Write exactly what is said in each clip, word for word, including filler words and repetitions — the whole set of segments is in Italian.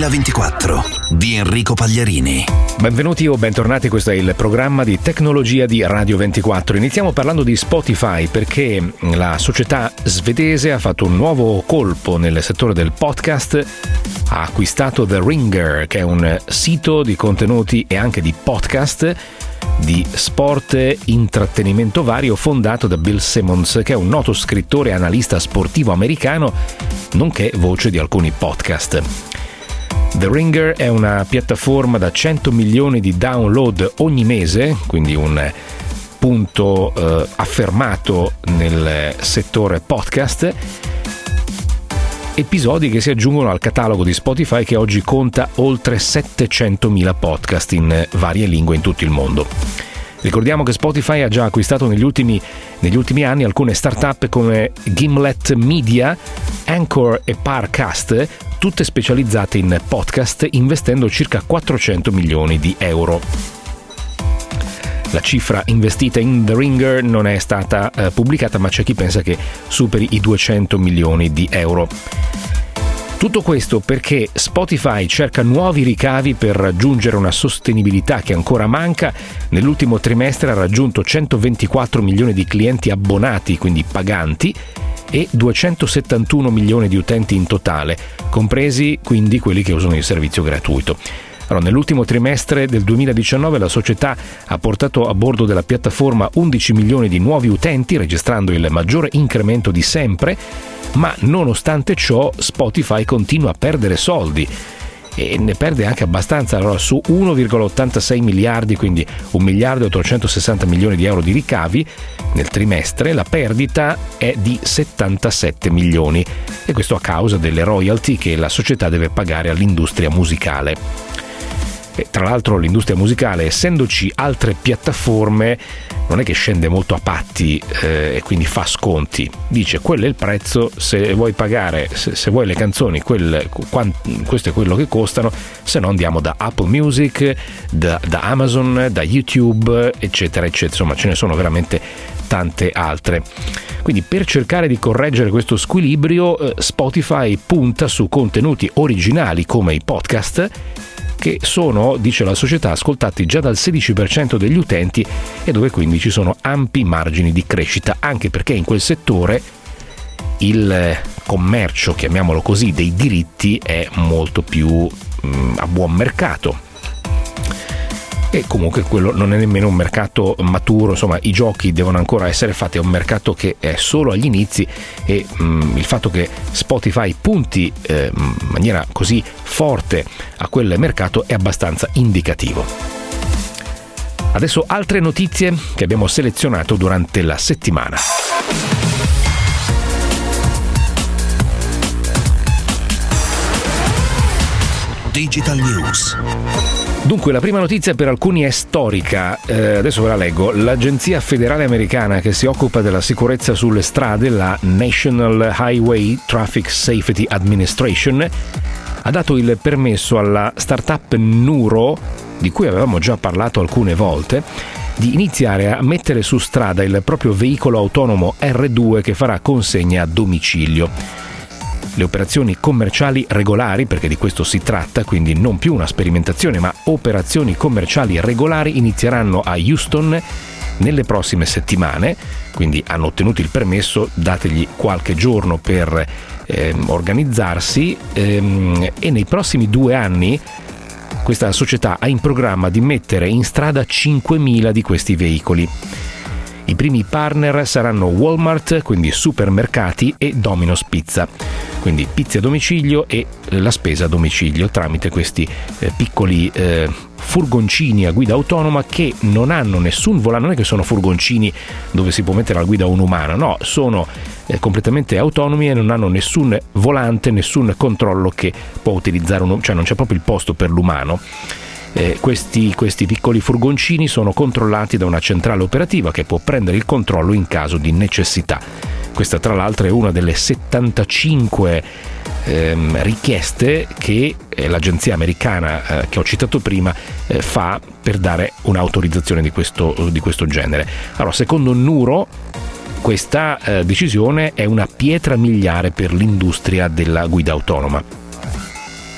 duemilaventiquattro di Enrico Pagliarini. Benvenuti o bentornati, questo è il programma di tecnologia di Radio ventiquattro. Iniziamo parlando di Spotify perché la società svedese ha fatto un nuovo colpo nel settore del podcast. Ha acquistato The Ringer, che è un sito di contenuti e anche di podcast di sport e intrattenimento vario fondato da Bill Simmons, che è un noto scrittore e analista sportivo americano, nonché voce di alcuni podcast. The Ringer è una piattaforma da cento milioni di download ogni mese, quindi un punto eh, affermato nel settore podcast. Episodi che si aggiungono al catalogo di Spotify, che oggi conta oltre settecentomila podcast in varie lingue in tutto il mondo. Ricordiamo che Spotify ha già acquistato negli ultimi, negli ultimi anni alcune start-up come Gimlet Media, Anchor e Parcast, tutte specializzate in podcast, investendo circa quattrocento milioni di euro. La cifra investita in The Ringer non è stata eh, pubblicata, ma c'è chi pensa che superi i duecento milioni di euro. Tutto questo perché Spotify cerca nuovi ricavi per raggiungere una sostenibilità che ancora manca. Nell'ultimo trimestre ha raggiunto centoventiquattro milioni di clienti abbonati, quindi paganti, e duecentosettantuno milioni di utenti in totale, compresi quindi quelli che usano il servizio gratuito. Allora, nell'ultimo trimestre del duemiladiciannove la società ha portato a bordo della piattaforma undici milioni di nuovi utenti, registrando il maggiore incremento di sempre, ma nonostante ciò Spotify continua a perdere soldi e ne perde anche abbastanza. Allora, su uno virgola ottantasei miliardi, quindi un miliardo e ottocentosessanta milioni di euro di ricavi nel trimestre, la perdita è di settantasette milioni, e questo a causa delle royalty che la società deve pagare all'industria musicale. E tra l'altro l'industria musicale, essendoci altre piattaforme, non è che scende molto a patti eh, e quindi fa sconti. Dice: quello è il prezzo, se vuoi pagare, se, se vuoi le canzoni, quel, quant, questo è quello che costano, se no andiamo da Apple Music, da, da Amazon, da YouTube, eccetera eccetera. Insomma, ce ne sono veramente tante altre. Quindi, per cercare di correggere questo squilibrio, eh, Spotify punta su contenuti originali come i podcast, che sono, dice la società, ascoltati già dal sedici per cento degli utenti, e dove quindi ci sono ampi margini di crescita, anche perché in quel settore il commercio, chiamiamolo così, dei diritti è molto più mh, a buon mercato. E comunque quello non è nemmeno un mercato maturo, insomma i giochi devono ancora essere fatti, è un mercato che è solo agli inizi, e mh, il fatto che Spotify punti eh, in maniera così forte a quel mercato è abbastanza indicativo. Adesso altre notizie che abbiamo selezionato durante la settimana. Digital News. Dunque, la prima notizia per alcuni è storica, eh, adesso ve la leggo. L'agenzia federale americana che si occupa della sicurezza sulle strade, la National Highway Traffic Safety Administration, ha dato il permesso alla startup Nuro, di cui avevamo già parlato alcune volte, di iniziare a mettere su strada il proprio veicolo autonomo erre due che farà consegna a domicilio. Le operazioni commerciali regolari, perché di questo si tratta, quindi non più una sperimentazione ma operazioni commerciali regolari, inizieranno a Houston nelle prossime settimane. Quindi hanno ottenuto il permesso, dategli qualche giorno per eh, organizzarsi, ehm, e nei prossimi due anni questa società ha in programma di mettere in strada cinquemila di questi veicoli. I primi partner saranno Walmart, quindi supermercati, e Domino's Pizza, quindi pizze a domicilio e la spesa a domicilio tramite questi eh, piccoli eh, furgoncini a guida autonoma che non hanno nessun volante. Non è che sono furgoncini dove si può mettere alla guida un umano, no, sono eh, completamente autonomi e non hanno nessun volante, nessun controllo che può utilizzare un, cioè non c'è proprio il posto per l'umano. Eh, questi, questi piccoli furgoncini sono controllati da una centrale operativa che può prendere il controllo in caso di necessità. Questa tra l'altro è una delle settantacinque ehm, richieste che eh, l'agenzia americana eh, che ho citato prima eh, fa per dare un'autorizzazione di questo, di questo genere. Allora, secondo Nuro, questa eh, decisione è una pietra miliare per l'industria della guida autonoma.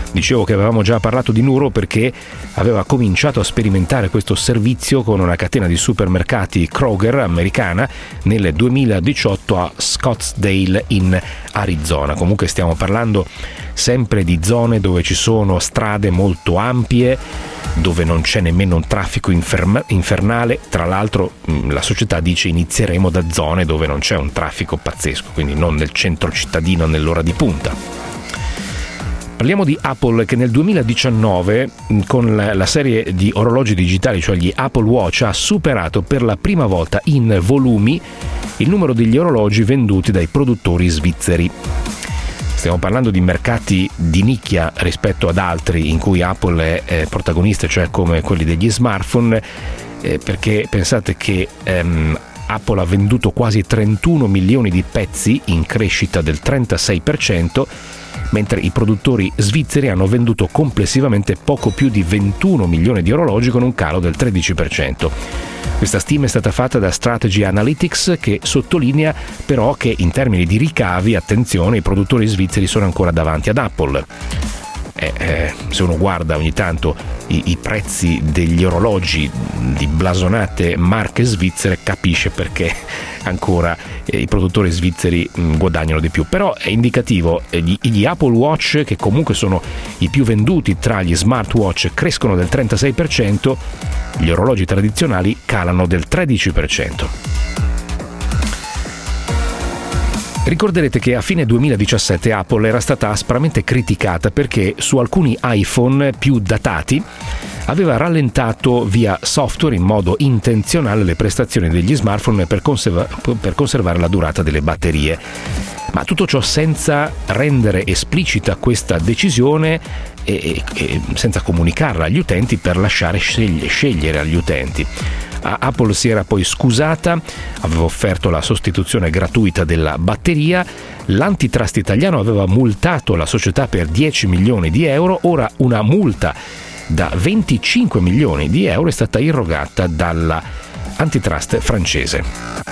Dicevo che avevamo già parlato di Nuro perché aveva cominciato a sperimentare questo servizio con una catena di supermercati Kroger americana nel duemiladiciotto a Scottsdale in Arizona. Comunque stiamo parlando sempre di zone dove ci sono strade molto ampie, dove non c'è nemmeno un traffico inferma- infernale. Tra l'altro la società dice inizieremo da zone dove non c'è un traffico pazzesco, quindi non nel centro cittadino nell'ora di punta. Parliamo di Apple, che nel duemiladiciannove con la serie di orologi digitali, cioè gli Apple Watch, ha superato per la prima volta in volumi il numero degli orologi venduti dai produttori svizzeri. Stiamo parlando di mercati di nicchia rispetto ad altri in cui Apple è protagonista, cioè come quelli degli smartphone, eh, perché pensate che ehm, Apple ha venduto quasi trentuno milioni di pezzi, in crescita del trentasei per cento, mentre i produttori svizzeri hanno venduto complessivamente poco più di ventuno milioni di orologi, con un calo del tredici per cento. Questa stima è stata fatta da Strategy Analytics, che sottolinea però che in termini di ricavi, attenzione, i produttori svizzeri sono ancora davanti ad Apple. Eh, eh, se uno guarda ogni tanto i, i prezzi degli orologi di blasonate marche svizzere, capisce perché ancora eh, i produttori svizzeri mh, guadagnano di più. Però è indicativo, eh, gli, gli Apple Watch, che comunque sono i più venduti tra gli smartwatch, crescono del trentasei per cento, gli orologi tradizionali calano del tredici per cento. Ricorderete che a fine duemiladiciassette Apple era stata aspramente criticata perché su alcuni iPhone più datati aveva rallentato via software in modo intenzionale le prestazioni degli smartphone per, conserva- per conservare la durata delle batterie. Ma tutto ciò senza rendere esplicita questa decisione e, e, e senza comunicarla agli utenti, per lasciare scegli- scegliere agli utenti. Apple si era poi scusata, aveva offerto la sostituzione gratuita della batteria, l'antitrust italiano aveva multato la società per dieci milioni di euro, ora una multa da venticinque milioni di euro è stata irrogata dalla antitrust francese.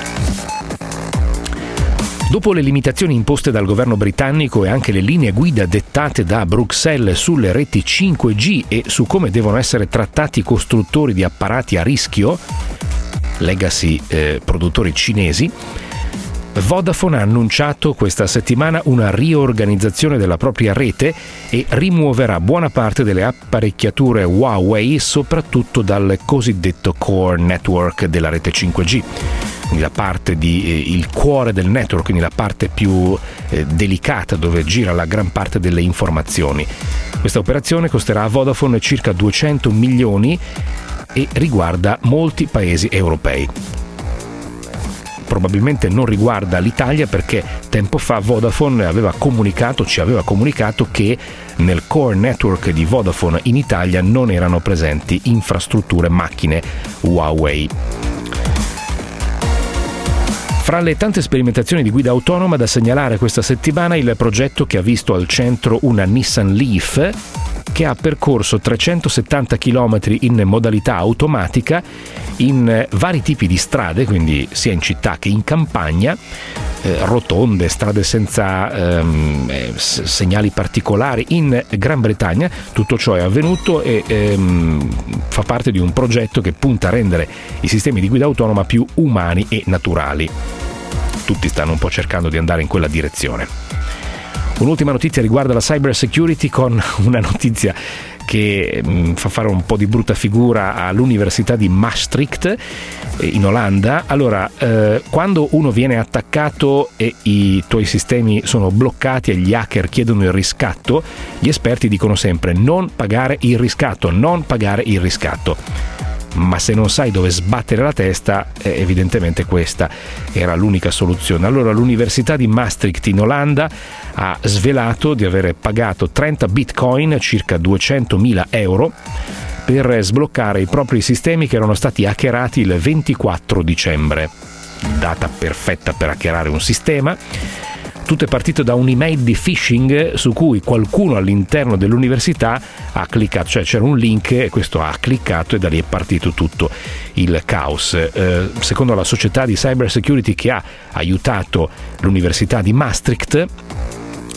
Dopo le limitazioni imposte dal governo britannico e anche le linee guida dettate da Bruxelles sulle reti cinque G e su come devono essere trattati i costruttori di apparati a rischio, legacy eh, produttori cinesi, Vodafone ha annunciato questa settimana una riorganizzazione della propria rete e rimuoverà buona parte delle apparecchiature Huawei, soprattutto dal cosiddetto core network della rete cinque G. Quindi la parte di eh, il cuore del network, quindi la parte più eh, delicata dove gira la gran parte delle informazioni. Questa operazione costerà a Vodafone circa duecento milioni e riguarda molti paesi europei. Probabilmente non riguarda l'Italia, perché tempo fa Vodafone aveva comunicato, ci aveva comunicato che nel core network di Vodafone in Italia non erano presenti infrastrutture macchine Huawei. Fra le tante sperimentazioni di guida autonoma da segnalare questa settimana, il progetto che ha visto al centro una Nissan Leaf che ha percorso trecentosettanta chilometri in modalità automatica in vari tipi di strade, quindi sia in città che in campagna, eh, rotonde, strade senza ehm, eh, segnali particolari in Gran Bretagna. Tutto ciò è avvenuto e ehm, fa parte di un progetto che punta a rendere i sistemi di guida autonoma più umani e naturali. Tutti stanno un po' cercando di andare in quella direzione. Un'ultima notizia riguarda la cyber security, con una notizia che mh, fa fare un po' di brutta figura all'Università di Maastricht eh, in Olanda. Allora, eh, quando uno viene attaccato e i tuoi sistemi sono bloccati e gli hacker chiedono il riscatto, gli esperti dicono sempre: non pagare il riscatto, non pagare il riscatto. Ma se non sai dove sbattere la testa, eh, evidentemente questa era l'unica soluzione. Allora l'Università di Maastricht in Olanda ha svelato di aver pagato trenta bitcoin, circa duecentomila euro, per sbloccare i propri sistemi che erano stati hackerati il ventiquattro dicembre. Data perfetta per hackerare un sistema. Tutto è partito da un'email di phishing su cui qualcuno all'interno dell'università ha cliccato, cioè c'era un link e questo ha cliccato e da lì è partito tutto il caos. Eh, secondo la società di cyber security che ha aiutato l'Università di Maastricht,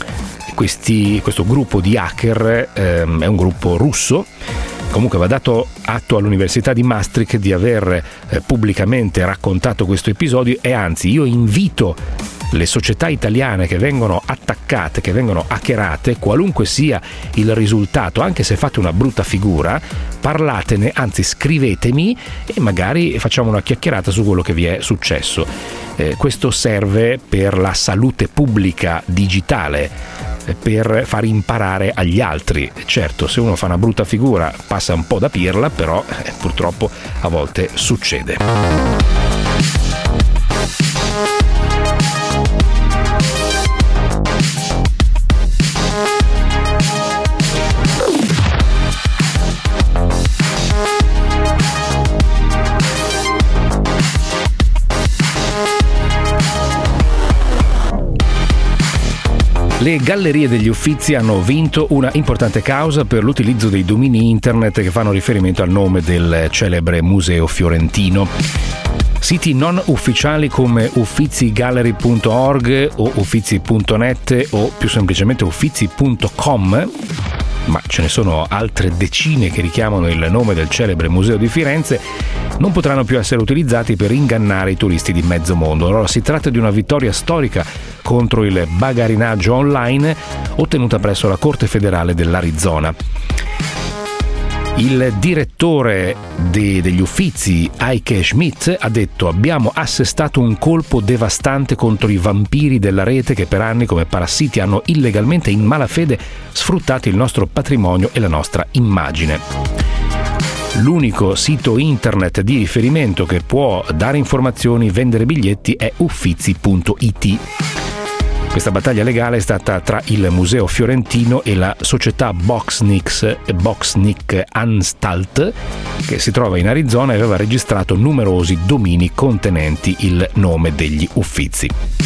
questi, questo gruppo di hacker ehm, è un gruppo russo. Comunque va dato atto all'Università di Maastricht di aver eh, pubblicamente raccontato questo episodio, e anzi io invito le società italiane che vengono attaccate, che vengono hackerate, qualunque sia il risultato, anche se fate una brutta figura, parlatene, anzi scrivetemi e magari facciamo una chiacchierata su quello che vi è successo. Eh, questo serve per la salute pubblica digitale, per far imparare agli altri. Certo, se uno fa una brutta figura passa un po' da pirla, però eh, purtroppo a volte succede. Le Gallerie degli Uffizi hanno vinto una importante causa per l'utilizzo dei domini internet che fanno riferimento al nome del celebre museo fiorentino. Siti non ufficiali come uffizigallery punto org o uffizi punto net o più semplicemente uffizi punto com, ma ce ne sono altre decine che richiamano il nome del celebre museo di Firenze, non potranno più essere utilizzati per ingannare i turisti di mezzo mondo. Allora si tratta di una vittoria storica contro il bagarinaggio online ottenuta presso la Corte federale dell'Arizona. Il direttore de, degli Uffizi, Heike Schmidt, ha detto: abbiamo assestato un colpo devastante contro i vampiri della rete che per anni come parassiti hanno illegalmente e in malafede sfruttato il nostro patrimonio e la nostra immagine. L'unico sito internet di riferimento che può dare informazioni e vendere biglietti è uffizi punto it. Questa battaglia legale è stata tra il Museo Fiorentino e la società Boxnick, Boxnick Anstalt, che si trova in Arizona e aveva registrato numerosi domini contenenti il nome degli Uffizi.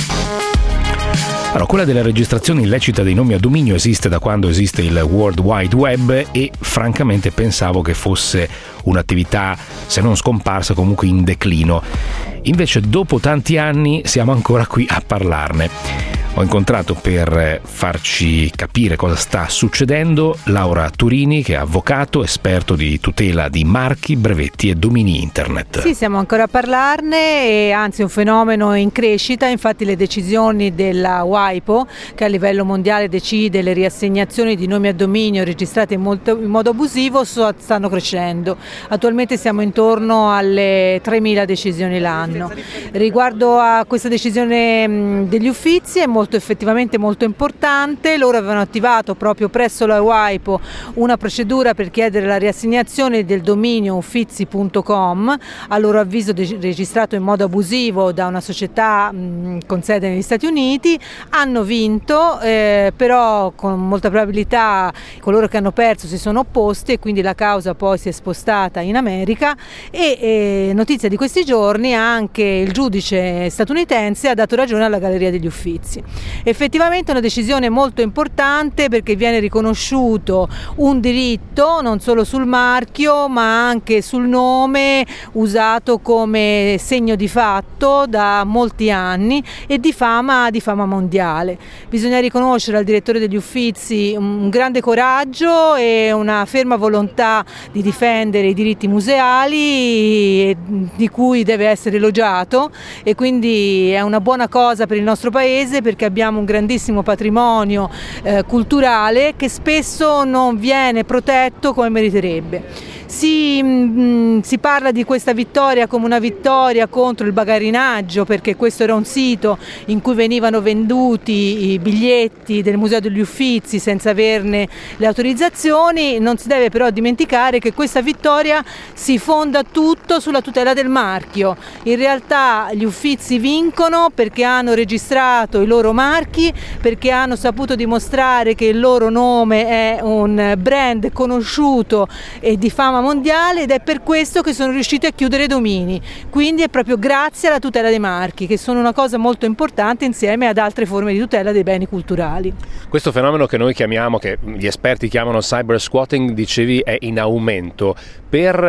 Allora, quella della registrazione illecita dei nomi a dominio esiste da quando esiste il World Wide Web e francamente pensavo che fosse un'attività, se non scomparsa, comunque in declino. Invece dopo tanti anni siamo ancora qui a parlarne. Ho incontrato per farci capire cosa sta succedendo Laura Turini, che è avvocato, esperto di tutela di marchi, brevetti e domini internet. Sì, siamo ancora a parlarne, e anzi è un fenomeno in crescita. Infatti le decisioni della WIPO, che a livello mondiale decide le riassegnazioni di nomi a dominio registrati in, molto, in modo abusivo, so, stanno crescendo. Attualmente siamo intorno alle tremila decisioni l'anno. Riguardo a questa decisione mh, degli Uffizi, è molto effettivamente molto importante. Loro avevano attivato proprio presso la WIPO una procedura per chiedere la riassegnazione del dominio uffizi punto com, a loro avviso de- registrato in modo abusivo da una società mh, con sede negli Stati Uniti. Hanno vinto, eh, però con molta probabilità coloro che hanno perso si sono opposti e quindi la causa poi si è spostata in America, e eh, notizia di questi giorni anche il giudice statunitense ha dato ragione alla Galleria degli Uffizi. Effettivamente è una decisione molto importante, perché viene riconosciuto un diritto non solo sul marchio ma anche sul nome, usato come segno di fatto da molti anni e di fama, di fama mondiale. Bisogna riconoscere al direttore degli Uffizi un grande coraggio e una ferma volontà di difendere i diritti museali, di cui deve essere elogiato, e quindi è una buona cosa per il nostro paese, perché abbiamo un grandissimo patrimonio eh, culturale che spesso non viene protetto come meriterebbe. Si, mh, si parla di questa vittoria come una vittoria contro il bagarinaggio, perché questo era un sito in cui venivano venduti i biglietti del Museo degli Uffizi senza averne le autorizzazioni. Non si deve però dimenticare che questa vittoria si fonda tutto sulla tutela del marchio. In realtà gli Uffizi vincono perché hanno registrato i loro marchi, perché hanno saputo dimostrare che il loro nome è un brand conosciuto e di fama mondiale, ed è per questo che sono riusciti a chiudere domini. Quindi è proprio grazie alla tutela dei marchi, che sono una cosa molto importante insieme ad altre forme di tutela dei beni culturali. Questo fenomeno che noi chiamiamo, che gli esperti chiamano cyber squatting, dicevi, è in aumento. Per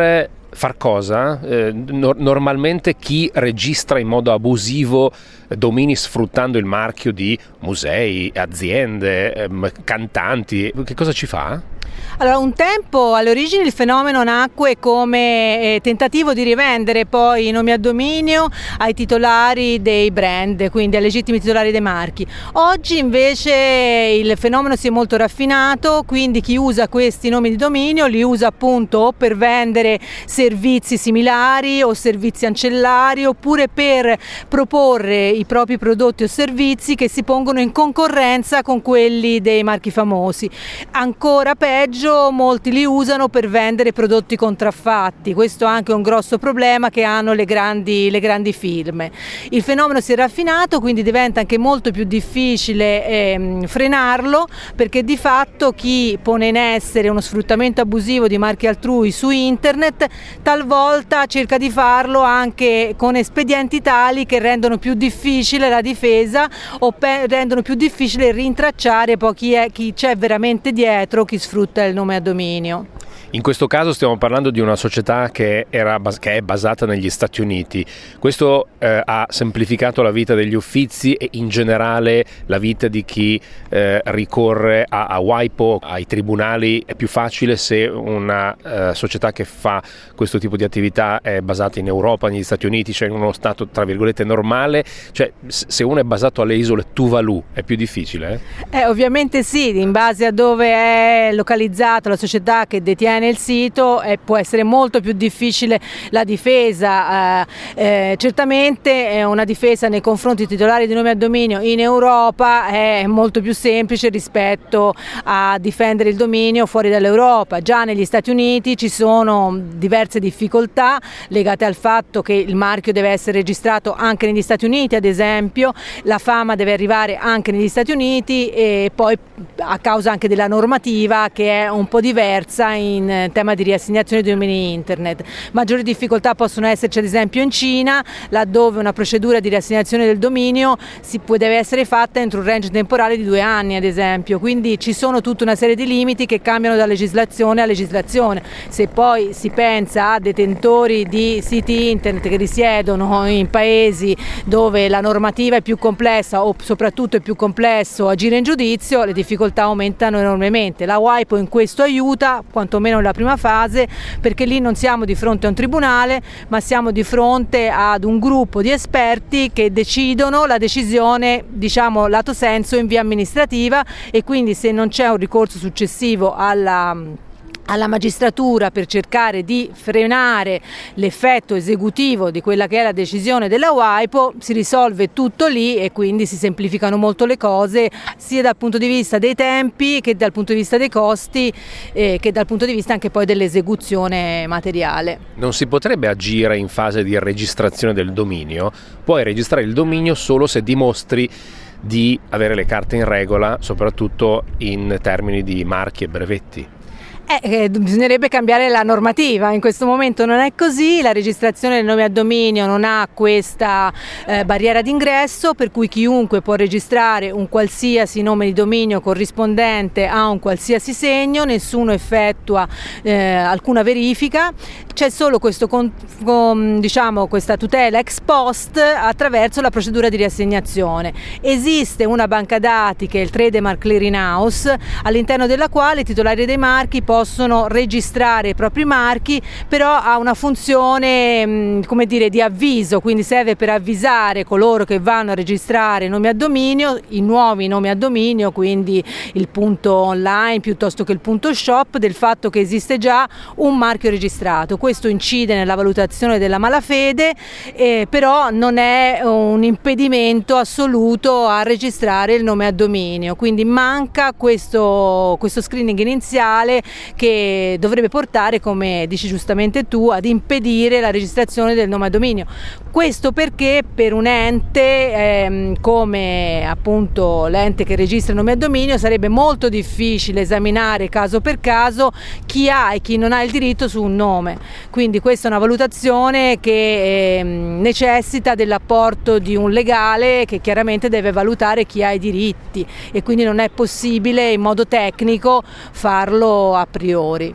far cosa? Eh, no, normalmente chi registra in modo abusivo domini sfruttando il marchio di musei, aziende, ehm, cantanti, che cosa ci fa? Allora, un tempo alle origini il fenomeno nacque come eh, tentativo di rivendere poi i nomi a dominio ai titolari dei brand, quindi ai legittimi titolari dei marchi. Oggi invece il fenomeno si è molto raffinato, quindi chi usa questi nomi di dominio li usa appunto o per vendere servizi similari o servizi ancillari, oppure per proporre i propri prodotti o servizi che si pongono in concorrenza con quelli dei marchi famosi. Ancora peggio, molti li usano per vendere prodotti contraffatti. Questo è anche un grosso problema che hanno le grandi, le grandi firme. Il fenomeno si è raffinato, quindi diventa anche molto più difficile eh, frenarlo, perché di fatto chi pone in essere uno sfruttamento abusivo di marchi altrui su internet talvolta cerca di farlo anche con espedienti tali che rendono più difficile la difesa o pe- rendono più difficile rintracciare poi chi, è, chi c'è veramente dietro, chi sfrutta il nome a dominio. In questo caso stiamo parlando di una società che, era, che è basata negli Stati Uniti. Questo eh, ha semplificato la vita degli uffizi e in generale la vita di chi eh, ricorre a, a WIPO, ai tribunali. È più facile se una eh, società che fa questo tipo di attività è basata in Europa, negli Stati Uniti, cioè in uno stato tra virgolette normale. Cioè se uno è basato alle isole Tuvalu è più difficile? Eh? Eh, ovviamente sì, in base a dove è localizzata la società che detiene il sito eh, può essere molto più difficile la difesa. Eh, eh, certamente è una difesa nei confronti dei titolari di nome a dominio in Europa è molto più semplice rispetto a difendere il dominio fuori dall'Europa. Già negli Stati Uniti ci sono diverse difficoltà legate al fatto che il marchio deve essere registrato anche negli Stati Uniti, ad esempio la fama deve arrivare anche negli Stati Uniti, e poi a causa anche della normativa che è un po' diversa in tema di riassegnazione di domini internet. Maggiori difficoltà possono esserci ad esempio in Cina, laddove una procedura di riassegnazione del dominio si può, deve essere fatta entro un range temporale di due anni ad esempio, quindi ci sono tutta una serie di limiti che cambiano da legislazione a legislazione. Se poi si pensa a detentori di siti internet che risiedono in paesi dove la normativa è più complessa o soprattutto è più complesso agire in giudizio, le difficoltà aumentano enormemente. La WIPO in questo aiuta, quantomeno nella prima fase, perché lì non siamo di fronte a un tribunale, ma siamo di fronte ad un gruppo di esperti che decidono la decisione, diciamo lato senso, in via amministrativa, e quindi se non c'è un ricorso successivo alla alla magistratura per cercare di frenare l'effetto esecutivo di quella che è la decisione della WIPO, si risolve tutto lì e quindi si semplificano molto le cose, sia dal punto di vista dei tempi che dal punto di vista dei costi eh, che dal punto di vista anche poi dell'esecuzione materiale. Non si potrebbe agire in fase di registrazione del dominio? Puoi registrare il dominio solo se dimostri di avere le carte in regola, soprattutto in termini di marchi e brevetti. Eh, eh, bisognerebbe cambiare la normativa, in questo momento non è così, la registrazione del nome a dominio non ha questa eh, barriera d'ingresso, per cui chiunque può registrare un qualsiasi nome di dominio corrispondente a un qualsiasi segno, nessuno effettua eh, alcuna verifica, c'è solo questo, con, con, diciamo, questa tutela ex post attraverso la procedura di riassegnazione. Esiste una banca dati che è il Trademark Clearinghouse, all'interno della quale i titolari dei marchi possono registrare i propri marchi, però ha una funzione come dire di avviso, quindi serve per avvisare coloro che vanno a registrare nomi a dominio, i nuovi nomi a dominio, quindi il punto online piuttosto che il punto shop, del fatto che esiste già un marchio registrato. Questo incide nella valutazione della malafede, eh, però non è un impedimento assoluto a registrare il nome a dominio, quindi manca questo, questo screening iniziale che dovrebbe portare, come dici giustamente tu, ad impedire la registrazione del nome a dominio. Questo perché per un ente ehm, come appunto l'ente che registra il nome a dominio sarebbe molto difficile esaminare caso per caso chi ha e chi non ha il diritto su un nome, quindi questa è una valutazione che ehm, necessita dell'apporto di un legale che chiaramente deve valutare chi ha i diritti, e quindi non è possibile in modo tecnico farlo a priori.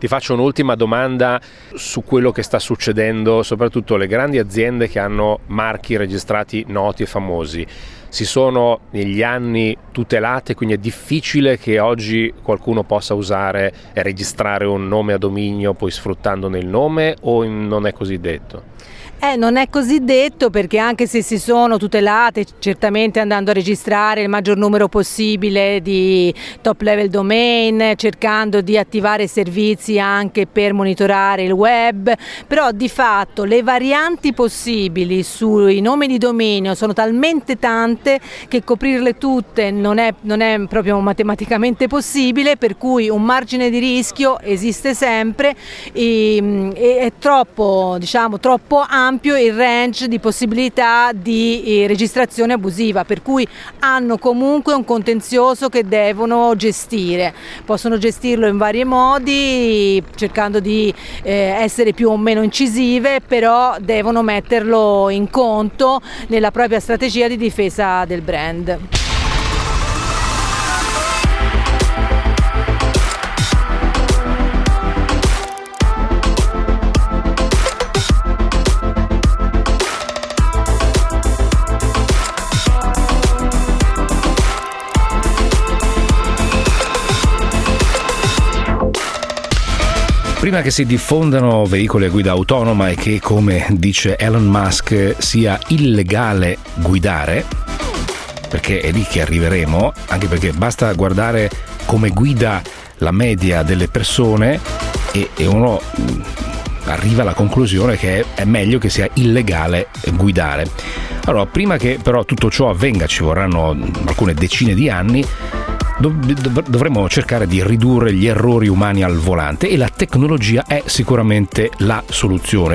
Ti faccio un'ultima domanda su quello che sta succedendo, soprattutto le grandi aziende che hanno marchi registrati noti e famosi. Si sono negli anni tutelate, quindi è difficile che oggi qualcuno possa usare e registrare un nome a dominio poi sfruttandone il nome, o non è così detto? Eh, non è così detto, perché anche se si sono tutelate, certamente andando a registrare il maggior numero possibile di top level domain, cercando di attivare servizi anche per monitorare il web, però di fatto le varianti possibili sui nomi di dominio sono talmente tante che coprirle tutte non è, non è proprio matematicamente possibile, per cui un margine di rischio esiste sempre e, e è troppo, diciamo, troppo ampio il range di possibilità di eh, registrazione abusiva, per cui hanno comunque un contenzioso che devono gestire. Possono gestirlo in vari modi, cercando di eh, essere più o meno incisive, però devono metterlo in conto nella propria strategia di difesa del brand. Prima che si diffondano veicoli a guida autonoma e che, come dice Elon Musk, sia illegale guidare, perché è lì che arriveremo, anche perché basta guardare come guida la media delle persone e, e uno arriva alla conclusione che è meglio che sia illegale guidare. Allora, prima che però tutto ciò avvenga, ci vorranno alcune decine di anni, dovremmo cercare di ridurre gli errori umani al volante, e la tecnologia è sicuramente la soluzione,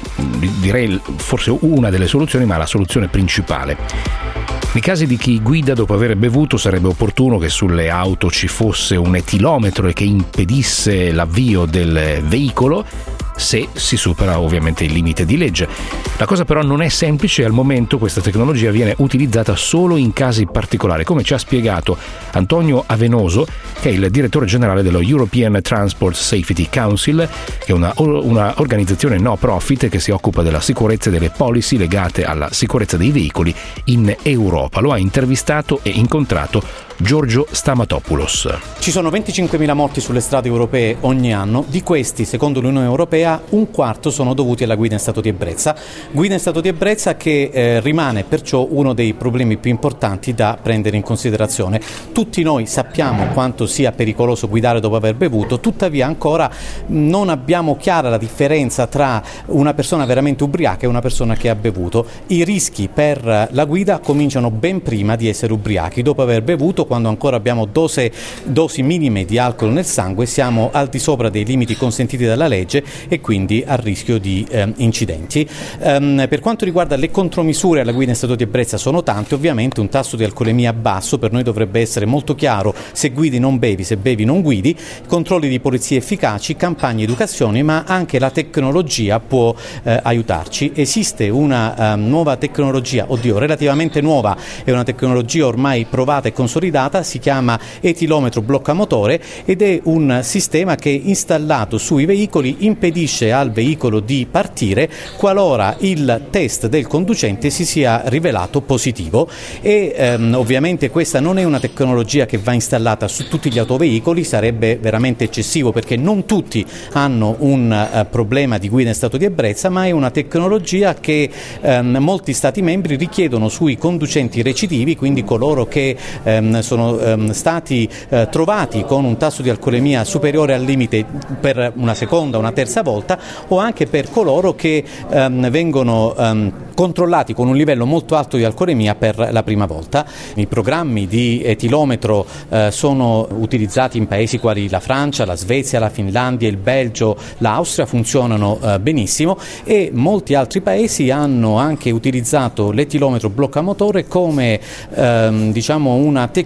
direi forse una delle soluzioni, ma la soluzione principale. Nei casi di chi guida dopo aver bevuto sarebbe opportuno che sulle auto ci fosse un etilometro e che impedisse l'avvio del veicolo, se si supera ovviamente il limite di legge. La cosa però non è semplice e al momento questa tecnologia viene utilizzata solo in casi particolari, come ci ha spiegato Antonio Avenoso, che è il direttore generale dello European Transport Safety Council, che è una, una organizzazione no profit che si occupa della sicurezza e delle policy legate alla sicurezza dei veicoli in Europa. Lo ha intervistato e incontrato Giorgio Stamatopoulos. Ci sono venticinquemila morti sulle strade europee ogni anno, di questi, secondo l'Unione Europea, un quarto sono dovuti alla guida in stato di ebbrezza. Guida in stato di ebbrezza che eh, rimane perciò uno dei problemi più importanti da prendere in considerazione. Tutti noi sappiamo quanto sia pericoloso guidare dopo aver bevuto, tuttavia ancora non abbiamo chiara la differenza tra una persona veramente ubriaca e una persona che ha bevuto. I rischi per la guida cominciano ben prima di essere ubriachi. Dopo aver bevuto, quando ancora abbiamo dose, dosi minime di alcol nel sangue, siamo al di sopra dei limiti consentiti dalla legge e quindi a rischio di eh, incidenti. Um, per quanto riguarda le contromisure alla guida in stato di ebbrezza, sono tante. Ovviamente un tasso di alcolemia basso per noi dovrebbe essere molto chiaro: se guidi non bevi, se bevi non guidi, controlli di polizia efficaci, campagne di educazione, ma anche la tecnologia può eh, aiutarci. Esiste una uh, nuova tecnologia, oddio relativamente nuova, è una tecnologia ormai provata e consolidata, si chiama etilometro bloccamotore ed è un sistema che, installato sui veicoli, impedisce al veicolo di partire qualora il test del conducente si sia rivelato positivo. E ehm, ovviamente questa non è una tecnologia che va installata su tutti gli autoveicoli, sarebbe veramente eccessivo perché non tutti hanno un uh, problema di guida in stato di ebbrezza, ma è una tecnologia che ehm, molti stati membri richiedono sui conducenti recidivi, quindi coloro che ehm, sono ehm, stati eh, trovati con un tasso di alcolemia superiore al limite per una seconda o una terza volta, o anche per coloro che ehm, vengono ehm, controllati con un livello molto alto di alcolemia per la prima volta. I programmi di etilometro eh, sono utilizzati in paesi quali la Francia, la Svezia, la Finlandia, il Belgio, l'Austria, funzionano eh, benissimo, e molti altri paesi hanno anche utilizzato l'etilometro bloccamotore come ehm, diciamo una tecnologia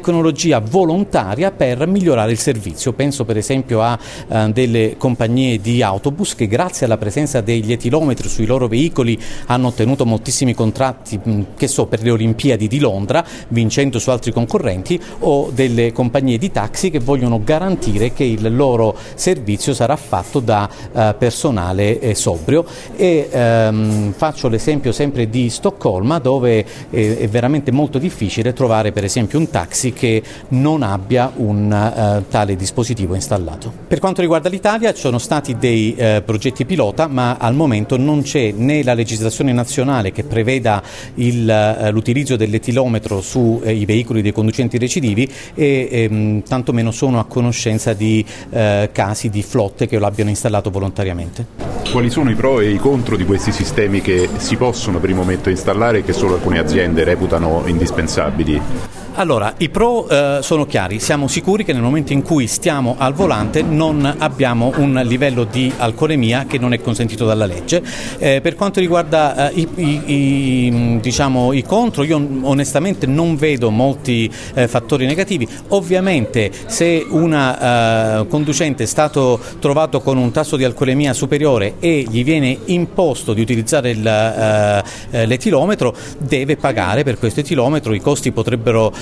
tecnologia volontaria per migliorare il servizio. Penso per esempio a eh, delle compagnie di autobus che grazie alla presenza degli etilometri sui loro veicoli hanno ottenuto moltissimi contratti, mh, che so, per le Olimpiadi di Londra, vincendo su altri concorrenti, o delle compagnie di taxi che vogliono garantire che il loro servizio sarà fatto da eh, personale eh, sobrio. E ehm, faccio l'esempio sempre di Stoccolma, dove eh, è veramente molto difficile trovare per esempio un taxi che non abbia un uh, tale dispositivo installato. Per quanto riguarda l'Italia ci sono stati dei uh, progetti pilota, ma al momento non c'è né la legislazione nazionale che preveda il, uh, l'utilizzo dell'etilometro sui uh, veicoli dei conducenti recidivi e um, tantomeno sono a conoscenza di uh, casi di flotte che lo abbiano installato volontariamente. Quali sono i pro e i contro di questi sistemi che si possono per il momento installare e che solo alcune aziende reputano indispensabili? Allora, i pro eh, sono chiari, siamo sicuri che nel momento in cui stiamo al volante non abbiamo un livello di alcolemia che non è consentito dalla legge. Eh, per quanto riguarda eh, i, i, i, diciamo, i contro, io onestamente non vedo molti eh, fattori negativi. Ovviamente se una eh, conducente è stato trovato con un tasso di alcolemia superiore e gli viene imposto di utilizzare il, eh, l'etilometro, deve pagare per questo etilometro. I costi potrebbero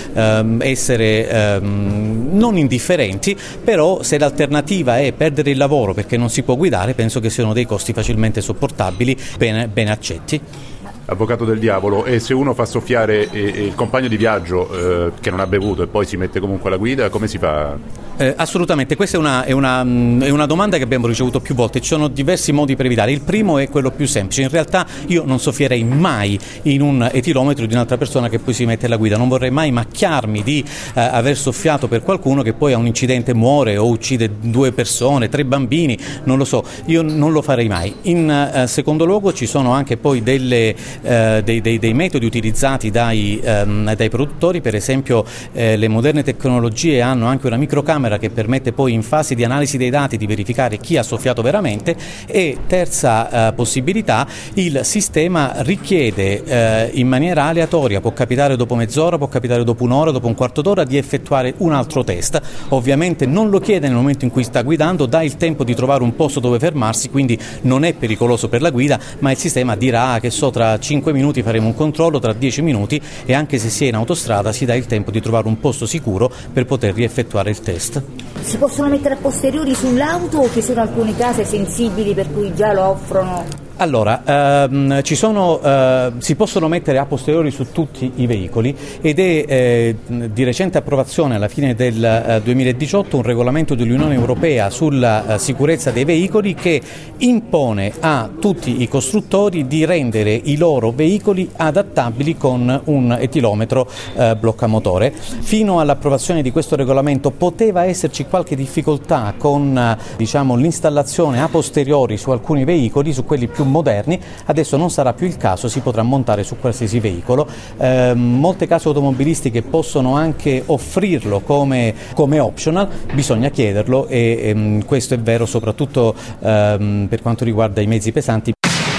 essere um, non indifferenti, però se l'alternativa è perdere il lavoro perché non si può guidare, penso che siano dei costi facilmente sopportabili, ben, ben accetti. Avvocato del diavolo, e se uno fa soffiare eh, il compagno di viaggio eh, che non ha bevuto e poi si mette comunque alla guida, come si fa? Eh, assolutamente, questa è una, è, una, è una domanda che abbiamo ricevuto più volte. Ci sono diversi modi per evitare. Il primo è quello più semplice. In realtà io non soffierei mai in un etilometro di un'altra persona che poi si mette alla guida. Non vorrei mai macchiarmi di eh, aver soffiato per qualcuno che poi ha un incidente, muore o uccide due persone, tre bambini, non lo so. Io non lo farei mai. In eh, secondo luogo ci sono anche poi delle, eh, dei, dei, dei metodi utilizzati dai, ehm, dai produttori. Per esempio eh, le moderne tecnologie hanno anche una microcamera che permette poi in fase di analisi dei dati di verificare chi ha soffiato veramente. E terza eh, possibilità, il sistema richiede eh, in maniera aleatoria, può capitare dopo mezz'ora, può capitare dopo un'ora, dopo un quarto d'ora, di effettuare un altro test. Ovviamente non lo chiede nel momento in cui sta guidando, dà il tempo di trovare un posto dove fermarsi, quindi non è pericoloso per la guida, ma il sistema dirà che so tra cinque minuti faremo un controllo, tra dieci minuti, e anche se si è in autostrada si dà il tempo di trovare un posto sicuro per poter rieffettuare il test. Si possono mettere a posteriori sull'auto o ci sono alcune case sensibili per cui già lo offrono? Allora, ehm, ci sono, eh, si possono mettere a posteriori su tutti i veicoli ed è eh, di recente approvazione alla fine del eh, duemiladiciotto un regolamento dell'Unione Europea sulla eh, sicurezza dei veicoli che impone a tutti i costruttori di rendere i loro veicoli adattabili con un etilometro eh, bloccamotore. Fino all'approvazione di questo regolamento poteva esserci qualche difficoltà con eh, diciamo, l'installazione a posteriori su alcuni veicoli, su quelli più moderni. Adesso non sarà più il caso, si potrà montare su qualsiasi veicolo. Eh, molte case automobilistiche possono anche offrirlo come, come optional, bisogna chiederlo e ehm, questo è vero soprattutto ehm, per quanto riguarda i mezzi pesanti.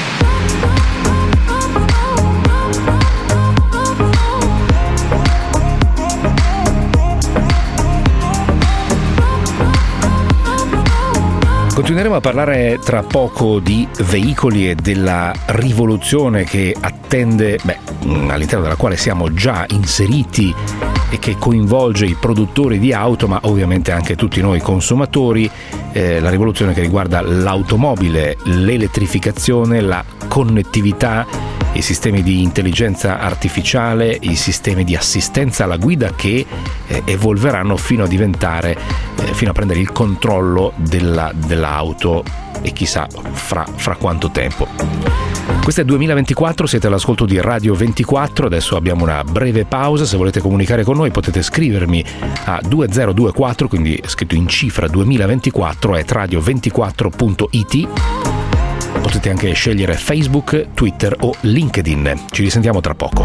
Continueremo a parlare tra poco di veicoli e della rivoluzione che attende, beh, all'interno della quale siamo già inseriti e che coinvolge i produttori di auto, ma ovviamente anche tutti noi consumatori, eh, la rivoluzione che riguarda l'automobile, l'elettrificazione, la connettività, i sistemi di intelligenza artificiale, i sistemi di assistenza alla guida che eh, evolveranno fino a diventare, eh, fino a prendere il controllo della, dell'auto e chissà fra, fra quanto tempo. Questo è duemilaventiquattro, siete all'ascolto di Radio ventiquattro, adesso abbiamo una breve pausa. Se volete comunicare con noi potete scrivermi a due zero due quattro, quindi scritto in cifra duemilaventiquattro, at radio ventiquattro punto it. Potete anche scegliere Facebook, Twitter o LinkedIn. Ci risentiamo tra poco.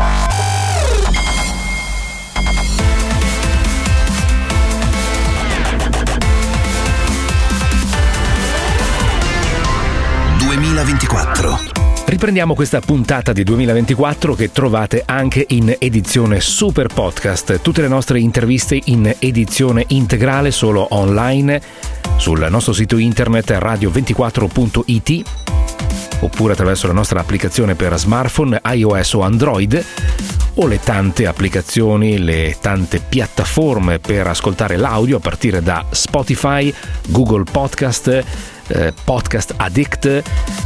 duemilaventiquattro. Riprendiamo questa puntata di duemilaventiquattro che trovate anche in edizione Super Podcast. Tutte le nostre interviste in edizione integrale solo online sul nostro sito internet radio ventiquattro punto it oppure attraverso la nostra applicazione per smartphone, iOS o Android, o le tante applicazioni, le tante piattaforme per ascoltare l'audio a partire da Spotify, Google Podcast, eh, Podcast Addict.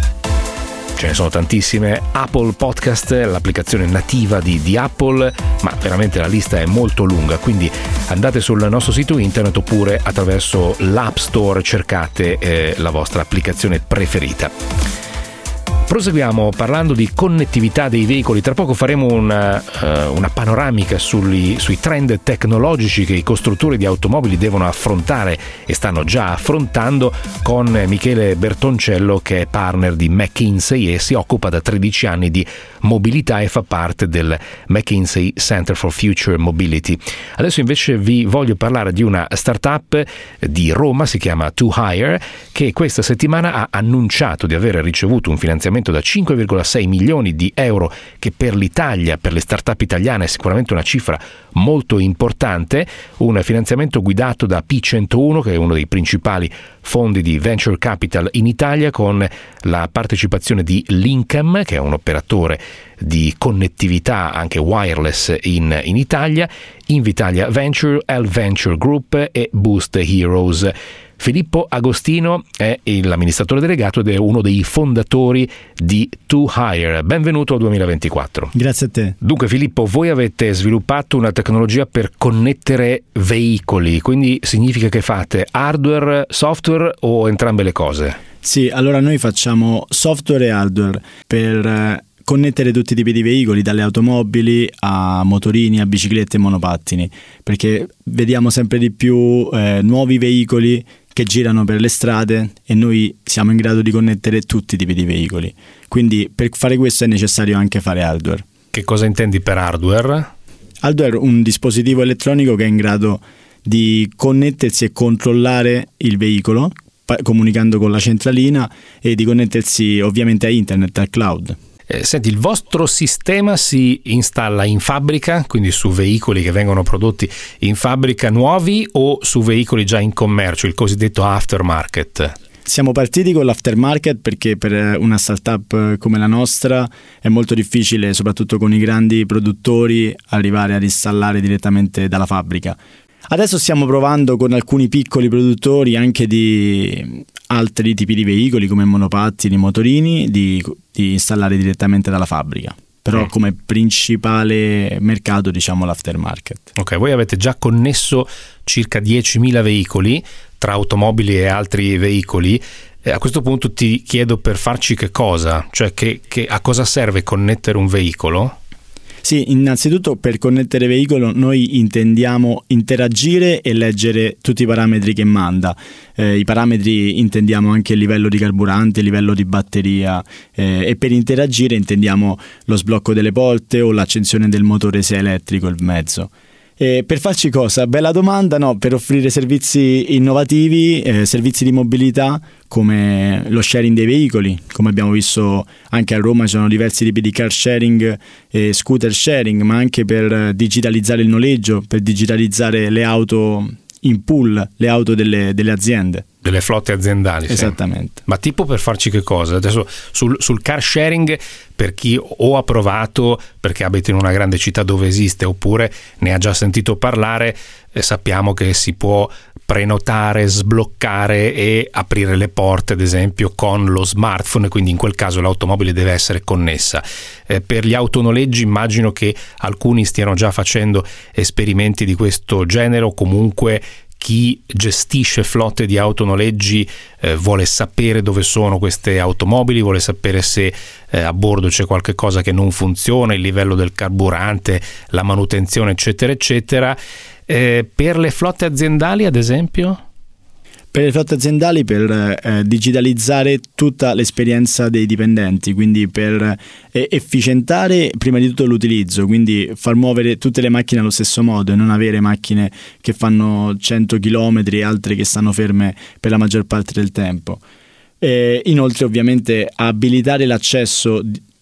Ce ne sono tantissime, Apple Podcast, l'applicazione nativa di, di Apple, ma veramente la lista è molto lunga, quindi andate sul nostro sito internet oppure attraverso l'App Store cercate eh, la vostra applicazione preferita. Proseguiamo parlando di connettività dei veicoli. Tra poco faremo una, uh, una panoramica sui, sui trend tecnologici che i costruttori di automobili devono affrontare e stanno già affrontando con Michele Bertoncello, che è partner di McKinsey e si occupa da tredici anni di mobilità e fa parte del McKinsey Center for Future Mobility. Adesso invece vi voglio parlare di una startup di Roma, si chiama To Hire, che questa settimana ha annunciato di aver ricevuto un finanziamento da cinque virgola sei milioni di euro, che per l'Italia, per le start-up italiane è sicuramente una cifra molto importante, un finanziamento guidato da P centouno, che è uno dei principali fondi di venture capital in Italia, con la partecipazione di Lincam, che è un operatore di connettività anche wireless in, in Italia, Invitalia Venture, L Venture Group e Boost Heroes. Filippo Agostino è l'amministratore delegato ed è uno dei fondatori di To Hire. Benvenuto al duemilaventiquattro. Grazie a te. Dunque Filippo, voi avete sviluppato una tecnologia per connettere veicoli, quindi significa che fate hardware, software o entrambe le cose? Sì, allora noi facciamo software e hardware per connettere tutti i tipi di veicoli, dalle automobili a motorini, a biciclette e monopattini, perché vediamo sempre di più eh, nuovi veicoli che girano per le strade e noi siamo in grado di connettere tutti i tipi di veicoli. Quindi per fare questo è necessario anche fare hardware. Che cosa intendi per hardware? Hardware è un dispositivo elettronico che è in grado di connettersi e controllare il veicolo, comunicando con la centralina, e di connettersi ovviamente a internet, al cloud. Eh, senti, il vostro sistema si installa in fabbrica, quindi su veicoli che vengono prodotti in fabbrica nuovi, o su veicoli già in commercio, il cosiddetto aftermarket? Siamo partiti con l'aftermarket perché per una startup come la nostra è molto difficile, soprattutto con i grandi produttori, arrivare ad installare direttamente dalla fabbrica. Adesso stiamo provando con alcuni piccoli produttori anche di altri tipi di veicoli come monopattini, motorini, di, di installare direttamente dalla fabbrica. Però mm. come principale mercato diciamo l'aftermarket. Ok, voi avete già connesso circa diecimila veicoli tra automobili e altri veicoli. E a questo punto ti chiedo, per farci che cosa? Cioè che, che, a cosa serve connettere un veicolo? Sì, innanzitutto per connettere veicolo noi intendiamo interagire e leggere tutti i parametri che manda. Eh, I parametri intendiamo anche il livello di carburante, il livello di batteria, eh, e per interagire intendiamo lo sblocco delle porte o l'accensione del motore se è elettrico il mezzo. E per farci cosa? Bella domanda, no? Per offrire servizi innovativi, eh, servizi di mobilità come lo sharing dei veicoli, come abbiamo visto anche a Roma ci sono diversi tipi di car sharing e scooter sharing, ma anche per digitalizzare il noleggio, per digitalizzare le auto in pool, le auto delle, delle aziende. Delle flotte aziendali. Esattamente. Sì. Ma tipo per farci che cosa? Adesso sul, sul car sharing, per chi o ha provato perché abita in una grande città dove esiste oppure ne ha già sentito parlare, eh, sappiamo che si può prenotare, sbloccare e aprire le porte ad esempio con lo smartphone, quindi in quel caso l'automobile deve essere connessa. Eh, per gli autonoleggi immagino che alcuni stiano già facendo esperimenti di questo genere, o comunque chi gestisce flotte di autonoleggi eh, vuole sapere dove sono queste automobili, vuole sapere se eh, a bordo c'è qualche cosa che non funziona, il livello del carburante, la manutenzione eccetera eccetera. Eh, per le flotte aziendali ad esempio? Per le flotte aziendali per eh, digitalizzare tutta l'esperienza dei dipendenti, quindi per eh, efficientare prima di tutto l'utilizzo, quindi far muovere tutte le macchine allo stesso modo e non avere macchine che fanno cento chilometri e altre che stanno ferme per la maggior parte del tempo. E inoltre ovviamente abilitare l'accesso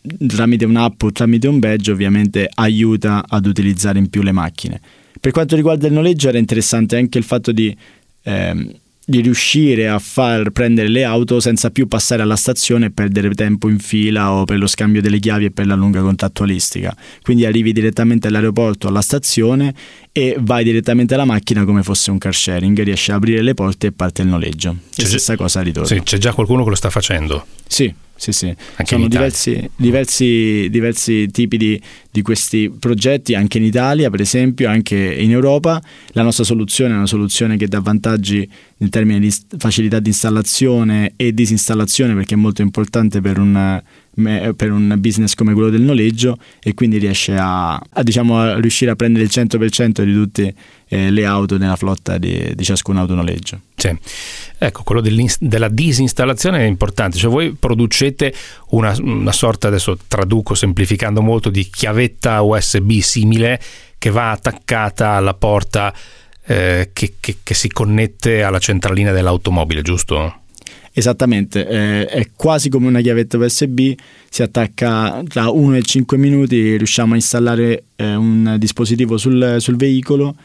tramite un'app o tramite un badge ovviamente aiuta ad utilizzare in più le macchine. Per quanto riguarda il noleggio era interessante anche il fatto di, ehm, di riuscire a far prendere le auto senza più passare alla stazione e perdere tempo in fila o per lo scambio delle chiavi e per la lunga contrattualistica. Quindi arrivi direttamente all'aeroporto, alla stazione e vai direttamente alla macchina come fosse un car sharing, riesci a aprire le porte e parte il noleggio. C'è stessa cosa al ritorno. Sì, c'è già qualcuno che lo sta facendo? Sì, sì, sì. Anche sono diversi, diversi, diversi tipi di, di questi progetti anche in Italia, per esempio, anche in Europa. La nostra soluzione è una soluzione che dà vantaggi in termini di facilità di installazione e disinstallazione, perché è molto importante per un, per un business come quello del noleggio, e quindi riesce a, a, diciamo, a riuscire a prendere il cento per cento di tutte eh, le auto nella flotta di, di ciascun autonoleggio. Sì. Ecco, quello della disinstallazione è importante, cioè voi producete una, una sorta, adesso traduco semplificando molto, di chiavetta U S B simile che va attaccata alla porta eh, che, che, che si connette alla centralina dell'automobile, giusto? Esattamente, eh, è quasi come una chiavetta U S B, si attacca tra uno e cinque minuti, riusciamo a installare eh, un dispositivo sul, sul veicolo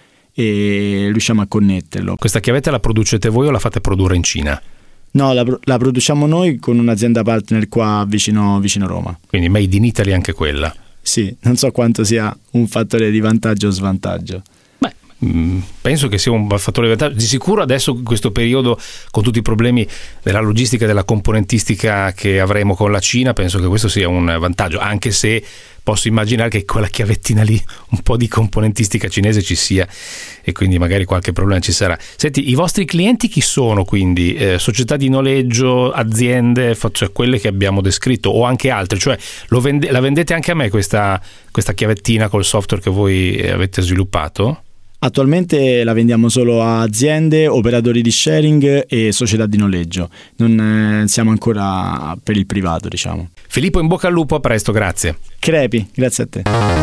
e riusciamo a connetterlo. Questa chiavetta la producete voi o la fate produrre in Cina? No, la, la produciamo noi con un'azienda partner qua vicino, vicino Roma. Quindi made in Italy anche quella? Sì, non so quanto sia un fattore di vantaggio o svantaggio. Beh, penso che sia un fattore di vantaggio. Di sicuro adesso in questo periodo, con tutti i problemi della logistica e della componentistica che avremo con la Cina, penso che questo sia un vantaggio, anche se posso immaginare che quella chiavettina lì un po' di componentistica cinese ci sia e quindi magari qualche problema ci sarà. Senti, i vostri clienti chi sono quindi? Eh, società di noleggio, aziende, cioè quelle che abbiamo descritto, o anche altre? Cioè lo vende, la vendete anche a me questa, questa chiavettina col software che voi avete sviluppato? Attualmente la vendiamo solo a aziende, operatori di sharing e società di noleggio. Non eh, siamo ancora per il privato, diciamo. Filippo, in bocca al lupo, a presto, grazie. Crepi, grazie a te.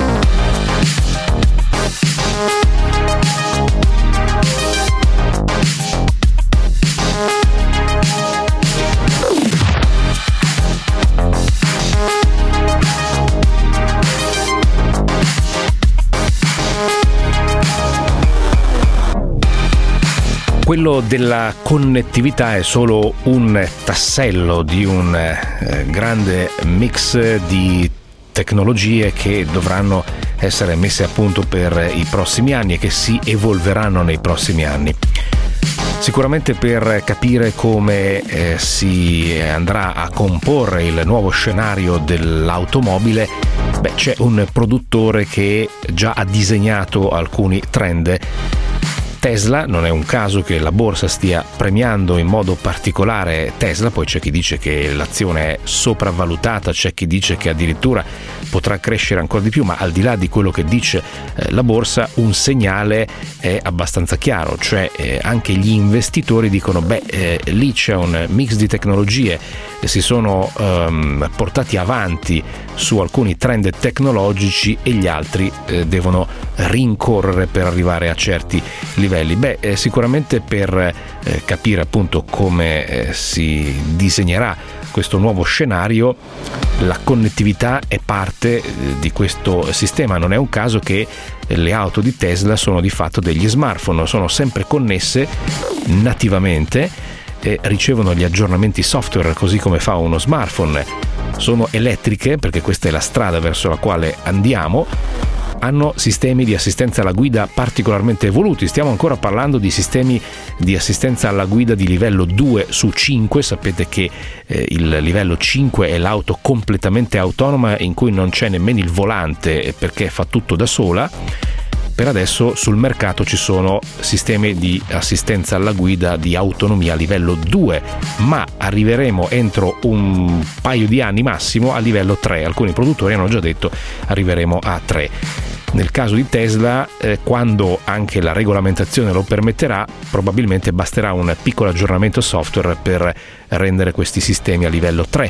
Quello della connettività è solo un tassello di un eh, grande mix di tecnologie che dovranno essere messe a punto per i prossimi anni e che si evolveranno nei prossimi anni. Sicuramente per capire come eh, si andrà a comporre il nuovo scenario dell'automobile, beh, c'è un produttore che già ha disegnato alcuni trend. Tesla, non è un caso che la borsa stia premiando in modo particolare Tesla, poi c'è chi dice che l'azione è sopravvalutata, c'è chi dice che addirittura potrà crescere ancora di più, ma al di là di quello che dice eh, la borsa, un segnale è abbastanza chiaro, cioè eh, anche gli investitori dicono beh, eh, lì c'è un mix di tecnologie, eh, si sono ehm, portati avanti su alcuni trend tecnologici e gli altri eh, devono rincorrere per arrivare a certi livelli. Beh, eh, sicuramente per eh, capire appunto come eh, si disegnerà questo nuovo scenario, la connettività è parte eh, di questo sistema. Non è un caso che le auto di Tesla sono di fatto degli smartphone, sono sempre connesse nativamente e ricevono gli aggiornamenti software così come fa uno smartphone. Sono elettriche, perché questa è la strada verso la quale andiamo. Hanno sistemi di assistenza alla guida particolarmente evoluti, stiamo ancora parlando di sistemi di assistenza alla guida di livello due su cinque, sapete che eh, il livello cinque è l'auto completamente autonoma in cui non c'è nemmeno il volante perché fa tutto da sola. Per adesso sul mercato ci sono sistemi di assistenza alla guida di autonomia a livello due, ma arriveremo entro un paio di anni massimo a livello tre. Alcuni produttori hanno già detto arriveremo a tre. Nel caso di Tesla, eh, quando anche la regolamentazione lo permetterà, probabilmente basterà un piccolo aggiornamento software per rendere questi sistemi a livello tre.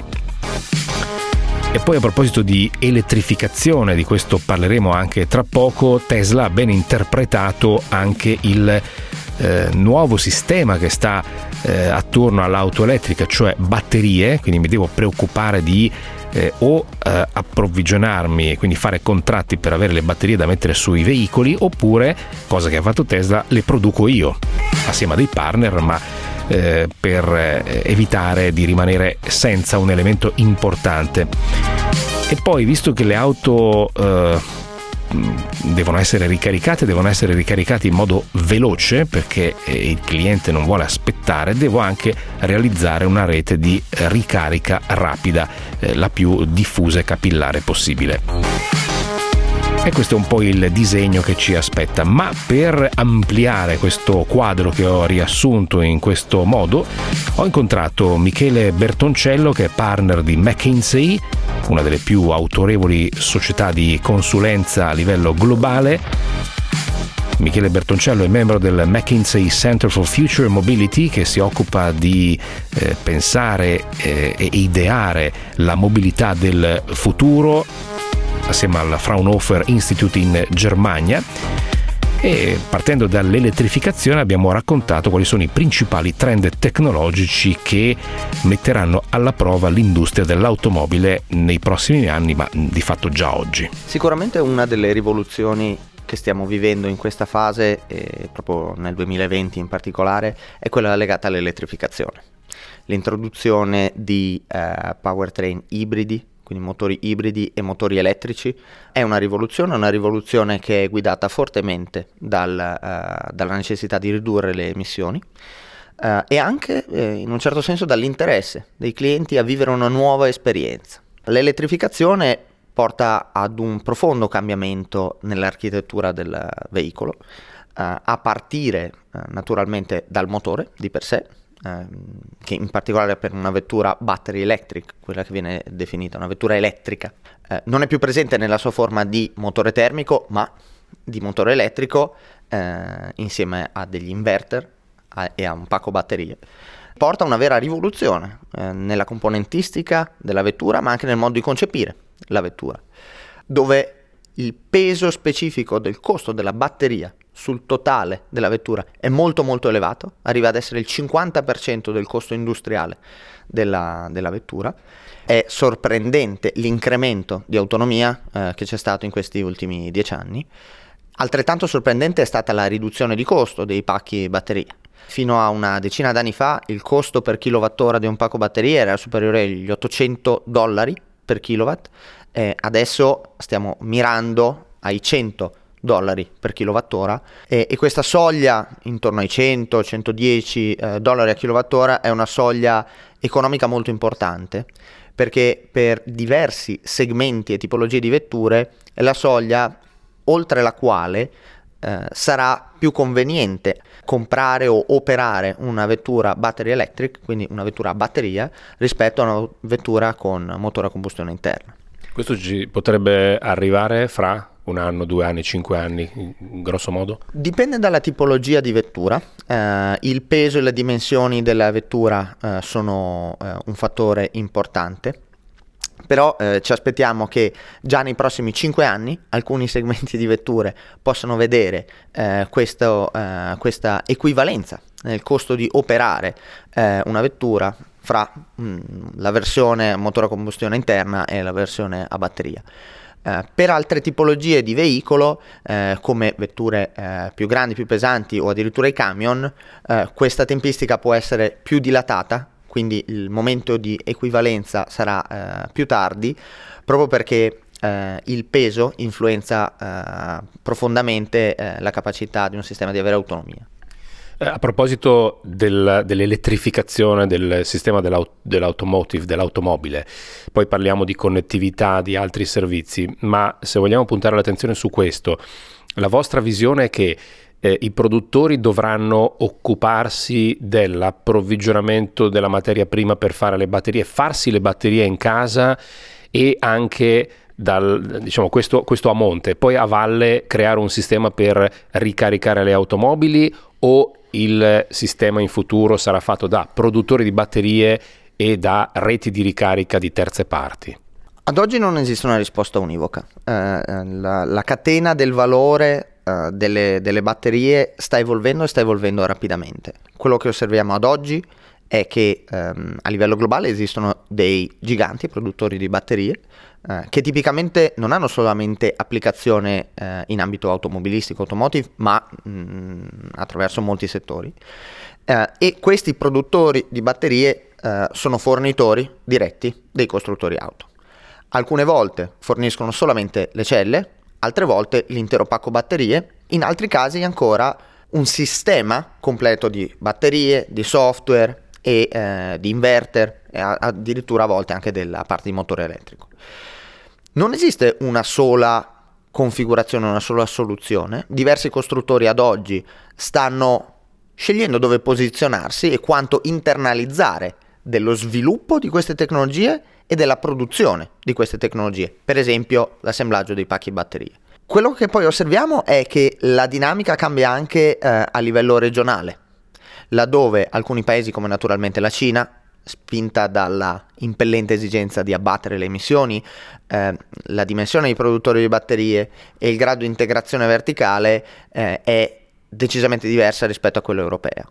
E poi a proposito di elettrificazione, di questo parleremo anche tra poco, Tesla ha ben interpretato anche il eh, nuovo sistema che sta eh, attorno all'auto elettrica, cioè batterie, quindi mi devo preoccupare di eh, o eh, approvvigionarmi e quindi fare contratti per avere le batterie da mettere sui veicoli, oppure, cosa che ha fatto Tesla, le produco io assieme a dei partner, ma eh, per eh, evitare di rimanere senza un elemento importante. E poi, visto che le auto eh, devono essere ricaricate, devono essere ricaricate in modo veloce, perché il cliente non vuole aspettare, devo anche realizzare una rete di ricarica rapida, eh, la più diffusa e capillare possibile. E questo è un po' il disegno che ci aspetta, ma per ampliare questo quadro che ho riassunto in questo modo, ho incontrato Michele Bertoncello, che è partner di McKinsey, una delle più autorevoli società di consulenza a livello globale. Michele Bertoncello è membro del McKinsey Center for Future Mobility, che si occupa di eh, pensare eh, e ideare la mobilità del futuro assieme al Fraunhofer Institute in Germania. E partendo dall'elettrificazione abbiamo raccontato quali sono i principali trend tecnologici che metteranno alla prova l'industria dell'automobile nei prossimi anni, ma di fatto già oggi. Sicuramente una delle rivoluzioni che stiamo vivendo in questa fase, e proprio nel duemilaventi in particolare, è quella legata all'elettrificazione. L'introduzione di eh, powertrain ibridi, quindi motori ibridi e motori elettrici, è una rivoluzione, una rivoluzione che è guidata fortemente dal, uh, dalla necessità di ridurre le emissioni uh, e anche eh, in un certo senso dall'interesse dei clienti a vivere una nuova esperienza. L'elettrificazione porta ad un profondo cambiamento nell'architettura del veicolo, uh, a partire uh, naturalmente dal motore di per sé, che in particolare per una vettura battery electric, quella che viene definita una vettura elettrica, eh, non è più presente nella sua forma di motore termico, ma di motore elettrico eh, insieme a degli inverter a, e a un pacco batterie. Porta una vera rivoluzione eh, nella componentistica della vettura, ma anche nel modo di concepire la vettura, dove il peso specifico del costo della batteria sul totale della vettura è molto molto elevato, arriva ad essere il cinquanta per cento del costo industriale della, della vettura. È sorprendente l'incremento di autonomia eh, che c'è stato in questi ultimi dieci anni. Altrettanto sorprendente è stata la riduzione di costo dei pacchi batterie. Fino a una decina d'anni fa il costo per kilowattora di un pacco batterie era superiore agli ottocento dollari per kilowatt, eh, adesso stiamo mirando ai cento dollari per kilowattora e, e questa soglia intorno ai cento centodieci eh, dollari a kilowattora è una soglia economica molto importante, perché per diversi segmenti e tipologie di vetture è la soglia oltre la quale eh, sarà più conveniente comprare o operare una vettura battery electric, quindi una vettura a batteria, rispetto a una vettura con motore a combustione interna. Questo ci potrebbe arrivare fra un anno, due anni, cinque anni, grosso modo? Dipende dalla tipologia di vettura. Eh, il peso e le dimensioni della vettura eh, sono eh, un fattore importante, però eh, ci aspettiamo che già nei prossimi cinque anni alcuni segmenti di vetture possano vedere eh, questo, eh, questa equivalenza nel costo di operare eh, una vettura fra mh, la versione motore a combustione interna e la versione a batteria. Uh, per altre tipologie di veicolo, uh, come vetture uh, più grandi, più pesanti o addirittura i camion, uh, questa tempistica può essere più dilatata, quindi il momento di equivalenza sarà uh, più tardi, proprio perché uh, il peso influenza uh, profondamente uh, la capacità di un sistema di avere autonomia. A proposito del, dell'elettrificazione del sistema dell'aut- dell'automotive, dell'automobile, poi parliamo di connettività, di altri servizi, ma se vogliamo puntare l'attenzione su questo, la vostra visione è che eh, i produttori dovranno occuparsi dell'approvvigionamento della materia prima per fare le batterie, farsi le batterie in casa e anche dal, diciamo, questo, questo a monte, poi a valle creare un sistema per ricaricare le automobili, o il sistema in futuro sarà fatto da produttori di batterie e da reti di ricarica di terze parti? Ad oggi non esiste una risposta univoca. Eh, la, la catena del valore eh, delle, delle batterie sta evolvendo e sta evolvendo rapidamente. Quello che osserviamo ad oggi è che ehm, a livello globale esistono dei giganti produttori di batterie eh, che tipicamente non hanno solamente applicazione eh, in ambito automobilistico, automotive, ma mh, attraverso molti settori. Eh, e questi produttori di batterie eh, sono fornitori diretti dei costruttori auto. Alcune volte forniscono solamente le celle, altre volte l'intero pacco batterie, in altri casi ancora un sistema completo di batterie, di software e eh, di inverter e addirittura a volte anche della parte di motore elettrico. Non esiste una sola configurazione, una sola soluzione. Diversi costruttori ad oggi stanno scegliendo dove posizionarsi e quanto internalizzare dello sviluppo di queste tecnologie e della produzione di queste tecnologie, per esempio l'assemblaggio dei pacchi batterie. Quello che poi osserviamo è che la dinamica cambia anche eh, a livello regionale, laddove alcuni paesi come naturalmente la Cina, spinta dalla impellente esigenza di abbattere le emissioni, eh, la dimensione dei produttori di batterie e il grado di integrazione verticale eh, è decisamente diversa rispetto a quella europea.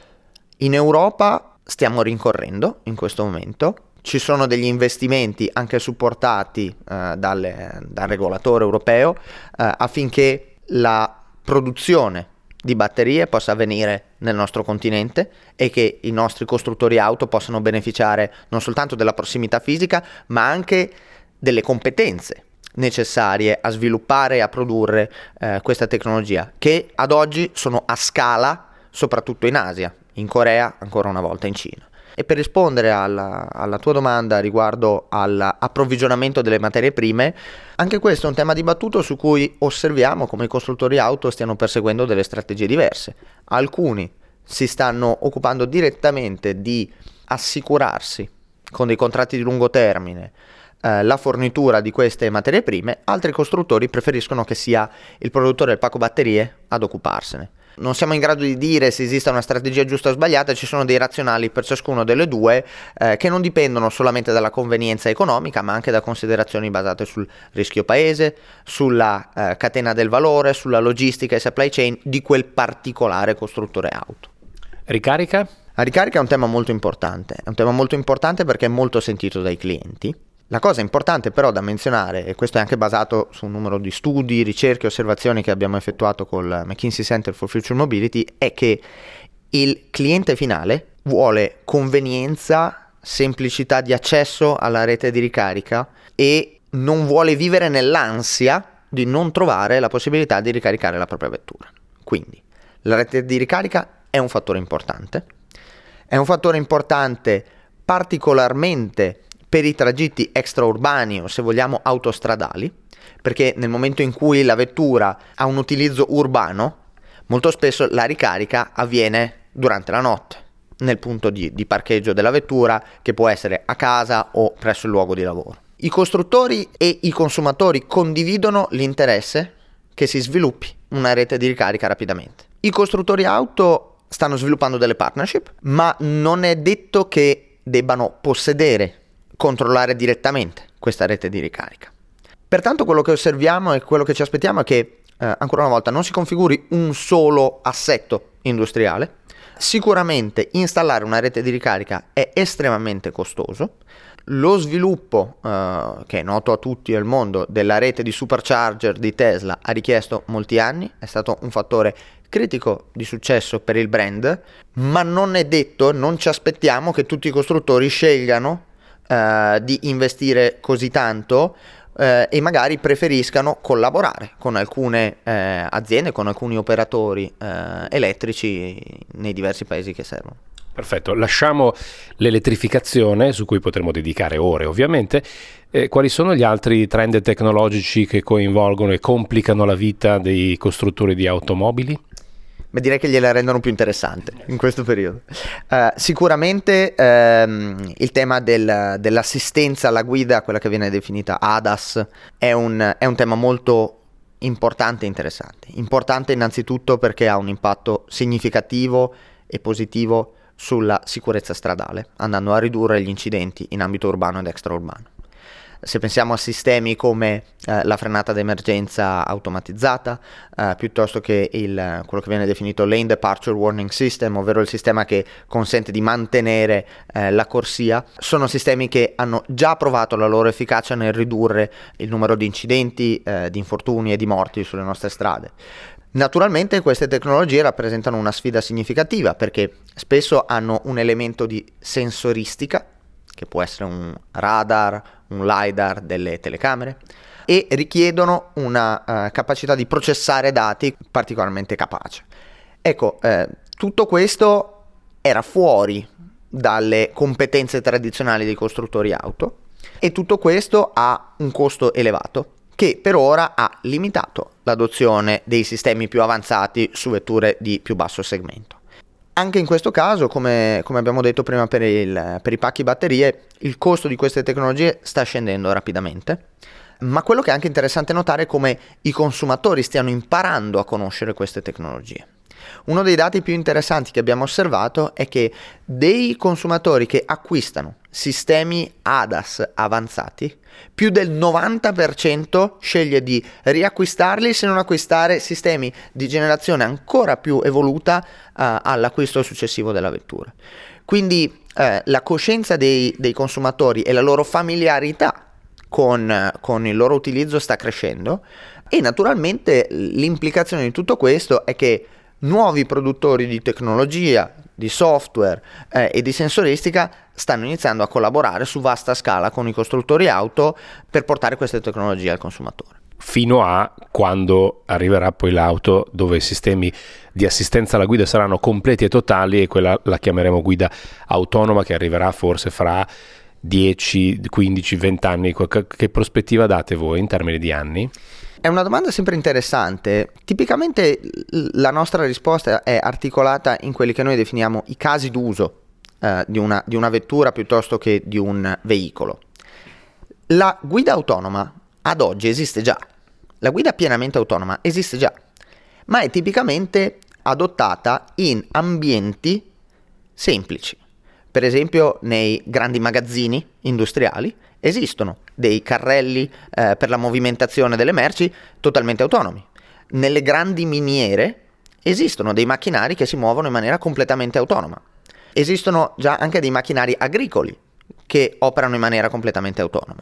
In Europa stiamo rincorrendo in questo momento. Ci sono degli investimenti anche supportati eh, dalle, dal regolatore europeo eh, affinché la produzione di batterie possa avvenire nel nostro continente e che i nostri costruttori auto possano beneficiare non soltanto della prossimità fisica, ma anche delle competenze necessarie a sviluppare e a produrre eh, questa tecnologia, che ad oggi sono a scala soprattutto in Asia, in Corea, ancora una volta in Cina. E per rispondere alla, alla tua domanda riguardo all'approvvigionamento delle materie prime, anche questo è un tema dibattuto su cui osserviamo come i costruttori auto stiano perseguendo delle strategie diverse. Alcuni si stanno occupando direttamente di assicurarsi con dei contratti di lungo termine eh, la fornitura di queste materie prime, altri costruttori preferiscono che sia il produttore del pacco batterie ad occuparsene. Non siamo in grado di dire se esista una strategia giusta o sbagliata, ci sono dei razionali per ciascuno delle due eh, che non dipendono solamente dalla convenienza economica, ma anche da considerazioni basate sul rischio paese, sulla eh, catena del valore, sulla logistica e supply chain di quel particolare costruttore auto. Ricarica? La ricarica è un tema molto importante, è un tema molto importante perché è molto sentito dai clienti. La cosa importante però da menzionare, e questo è anche basato su un numero di studi, ricerche e osservazioni che abbiamo effettuato col McKinsey Center for Future Mobility, è che il cliente finale vuole convenienza, semplicità di accesso alla rete di ricarica e non vuole vivere nell'ansia di non trovare la possibilità di ricaricare la propria vettura. Quindi la rete di ricarica è un fattore importante, è un fattore importante particolarmente per i tragitti extraurbani o se vogliamo autostradali, perché nel momento in cui la vettura ha un utilizzo urbano, molto spesso la ricarica avviene durante la notte, nel punto di, di parcheggio della vettura, che può essere a casa o presso il luogo di lavoro. I costruttori e i consumatori condividono l'interesse che si sviluppi una rete di ricarica rapidamente. I costruttori auto stanno sviluppando delle partnership, ma non è detto che debbano possedere, controllare direttamente questa rete di ricarica. Pertanto quello che osserviamo e quello che ci aspettiamo è che eh, ancora una volta non si configuri un solo assetto industriale. Sicuramente installare una rete di ricarica è estremamente costoso. Lo sviluppo eh, che è noto a tutti al mondo della rete di supercharger di Tesla ha richiesto molti anni, è stato un fattore critico di successo per il brand, ma non è detto, non ci aspettiamo che tutti i costruttori scelgano Uh, di investire così tanto uh, e magari preferiscano collaborare con alcune uh, aziende, con alcuni operatori uh, elettrici nei diversi paesi che servono. Perfetto, lasciamo l'elettrificazione su cui potremo dedicare ore ovviamente. Eh, quali sono gli altri trend tecnologici che coinvolgono e complicano la vita dei costruttori di automobili? Beh, direi che gliela rendono più interessante in questo periodo. Uh, sicuramente um, il tema del, dell'assistenza alla guida, quella che viene definita A D A S, è un, è un tema molto importante e interessante. Importante innanzitutto perché ha un impatto significativo e positivo sulla sicurezza stradale, andando a ridurre gli incidenti in ambito urbano ed extraurbano. se pensiamo a sistemi come eh, la frenata d'emergenza automatizzata, eh, piuttosto che il, quello che viene definito Lane Departure Warning System, ovvero il sistema che consente di mantenere eh, la corsia, sono sistemi che hanno già provato la loro efficacia nel ridurre il numero di incidenti, eh, di infortuni e di morti sulle nostre strade. Naturalmente queste tecnologie rappresentano una sfida significativa perché spesso hanno un elemento di sensoristica, che può essere un radar, un LiDAR, delle telecamere, e richiedono una uh, capacità di processare dati particolarmente capace. Ecco, eh, tutto questo era fuori dalle competenze tradizionali dei costruttori auto e tutto questo ha un costo elevato, che per ora ha limitato l'adozione dei sistemi più avanzati su vetture di più basso segmento. Anche in questo caso, come, come abbiamo detto prima per, il, per i pacchi batterie, il costo di queste tecnologie sta scendendo rapidamente, ma quello che è anche interessante notare è come i consumatori stiano imparando a conoscere queste tecnologie. Uno dei dati più interessanti che abbiamo osservato è che dei consumatori che acquistano sistemi A D A S avanzati, più del novanta per cento sceglie di riacquistarli se non acquistare sistemi di generazione ancora più evoluta uh, all'acquisto successivo della vettura. Quindi uh, la coscienza dei, dei consumatori e la loro familiarità con, con il loro utilizzo sta crescendo e naturalmente l'implicazione di tutto questo è che nuovi produttori di tecnologia, di software eh, e di sensoristica stanno iniziando a collaborare su vasta scala con i costruttori auto per portare queste tecnologie al consumatore. Fino a quando arriverà poi l'auto dove i sistemi di assistenza alla guida saranno completi e totali e quella la chiameremo guida autonoma, che arriverà forse fra dieci, quindici, venti anni. Che prospettiva date voi in termini di anni? È una domanda sempre interessante. Tipicamente la nostra risposta è articolata in quelli che noi definiamo i casi d'uso eh, di, una, di una vettura piuttosto che di un veicolo. La guida autonoma ad oggi esiste già, la guida pienamente autonoma esiste già, ma è tipicamente adottata in ambienti semplici. Per esempio nei grandi magazzini industriali esistono dei carrelli eh, per la movimentazione delle merci totalmente autonomi. Nelle grandi miniere esistono dei macchinari che si muovono in maniera completamente autonoma. Esistono già anche dei macchinari agricoli che operano in maniera completamente autonoma.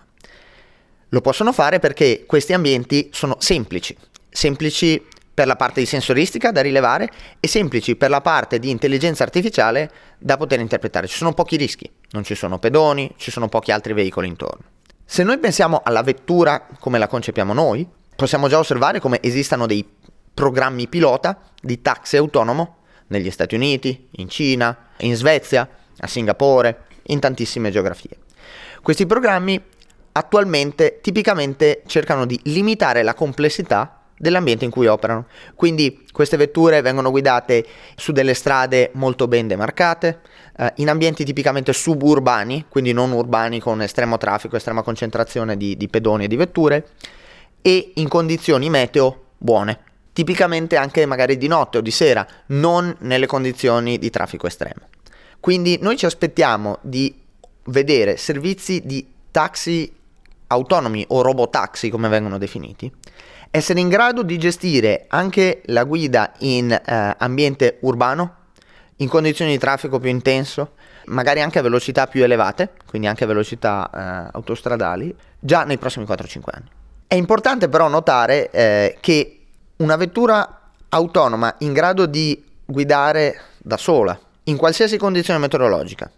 Lo possono fare perché questi ambienti sono semplici, semplici per la parte di sensoristica da rilevare e semplici per la parte di intelligenza artificiale da poter interpretare. Ci sono pochi rischi, non ci sono pedoni, ci sono pochi altri veicoli intorno. Se noi pensiamo alla vettura come la concepiamo noi, possiamo già osservare come esistano dei programmi pilota di taxi autonomo negli Stati Uniti, in Cina, in Svezia, a Singapore, in tantissime geografie. Questi programmi attualmente tipicamente cercano di limitare la complessità dell'ambiente in cui operano. Quindi queste vetture vengono guidate su delle strade molto ben demarcate, eh, in ambienti tipicamente suburbani, quindi non urbani con estremo traffico, estrema concentrazione di, di pedoni e di vetture, e in condizioni meteo buone, tipicamente anche magari di notte o di sera, non nelle condizioni di traffico estremo. Quindi noi ci aspettiamo di vedere servizi di taxi autonomi o robotaxi, come vengono definiti, essere in grado di gestire anche la guida in eh, ambiente urbano, in condizioni di traffico più intenso, magari anche a velocità più elevate, quindi anche a velocità eh, autostradali, già nei prossimi quattro cinque anni. È importante però notare eh, che una vettura autonoma in grado di guidare da sola, in qualsiasi condizione meteorologica,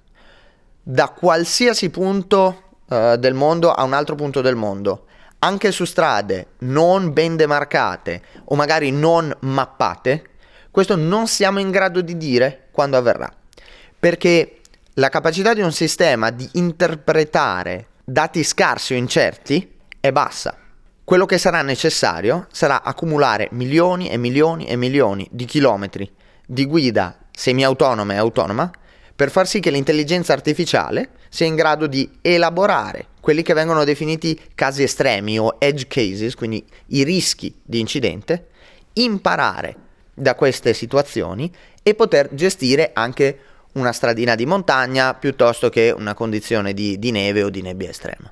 da qualsiasi punto eh, del mondo a un altro punto del mondo, anche su strade non ben demarcate o magari non mappate, questo non siamo in grado di dire quando avverrà, perché la capacità di un sistema di interpretare dati scarsi o incerti è bassa. Quello che sarà necessario sarà accumulare milioni e milioni e milioni di chilometri di guida semi-autonoma e autonoma per far sì che l'intelligenza artificiale sia in grado di elaborare quelli che vengono definiti casi estremi o edge cases, quindi i rischi di incidente, imparare da queste situazioni e poter gestire anche una stradina di montagna piuttosto che una condizione di, di neve o di nebbia estrema.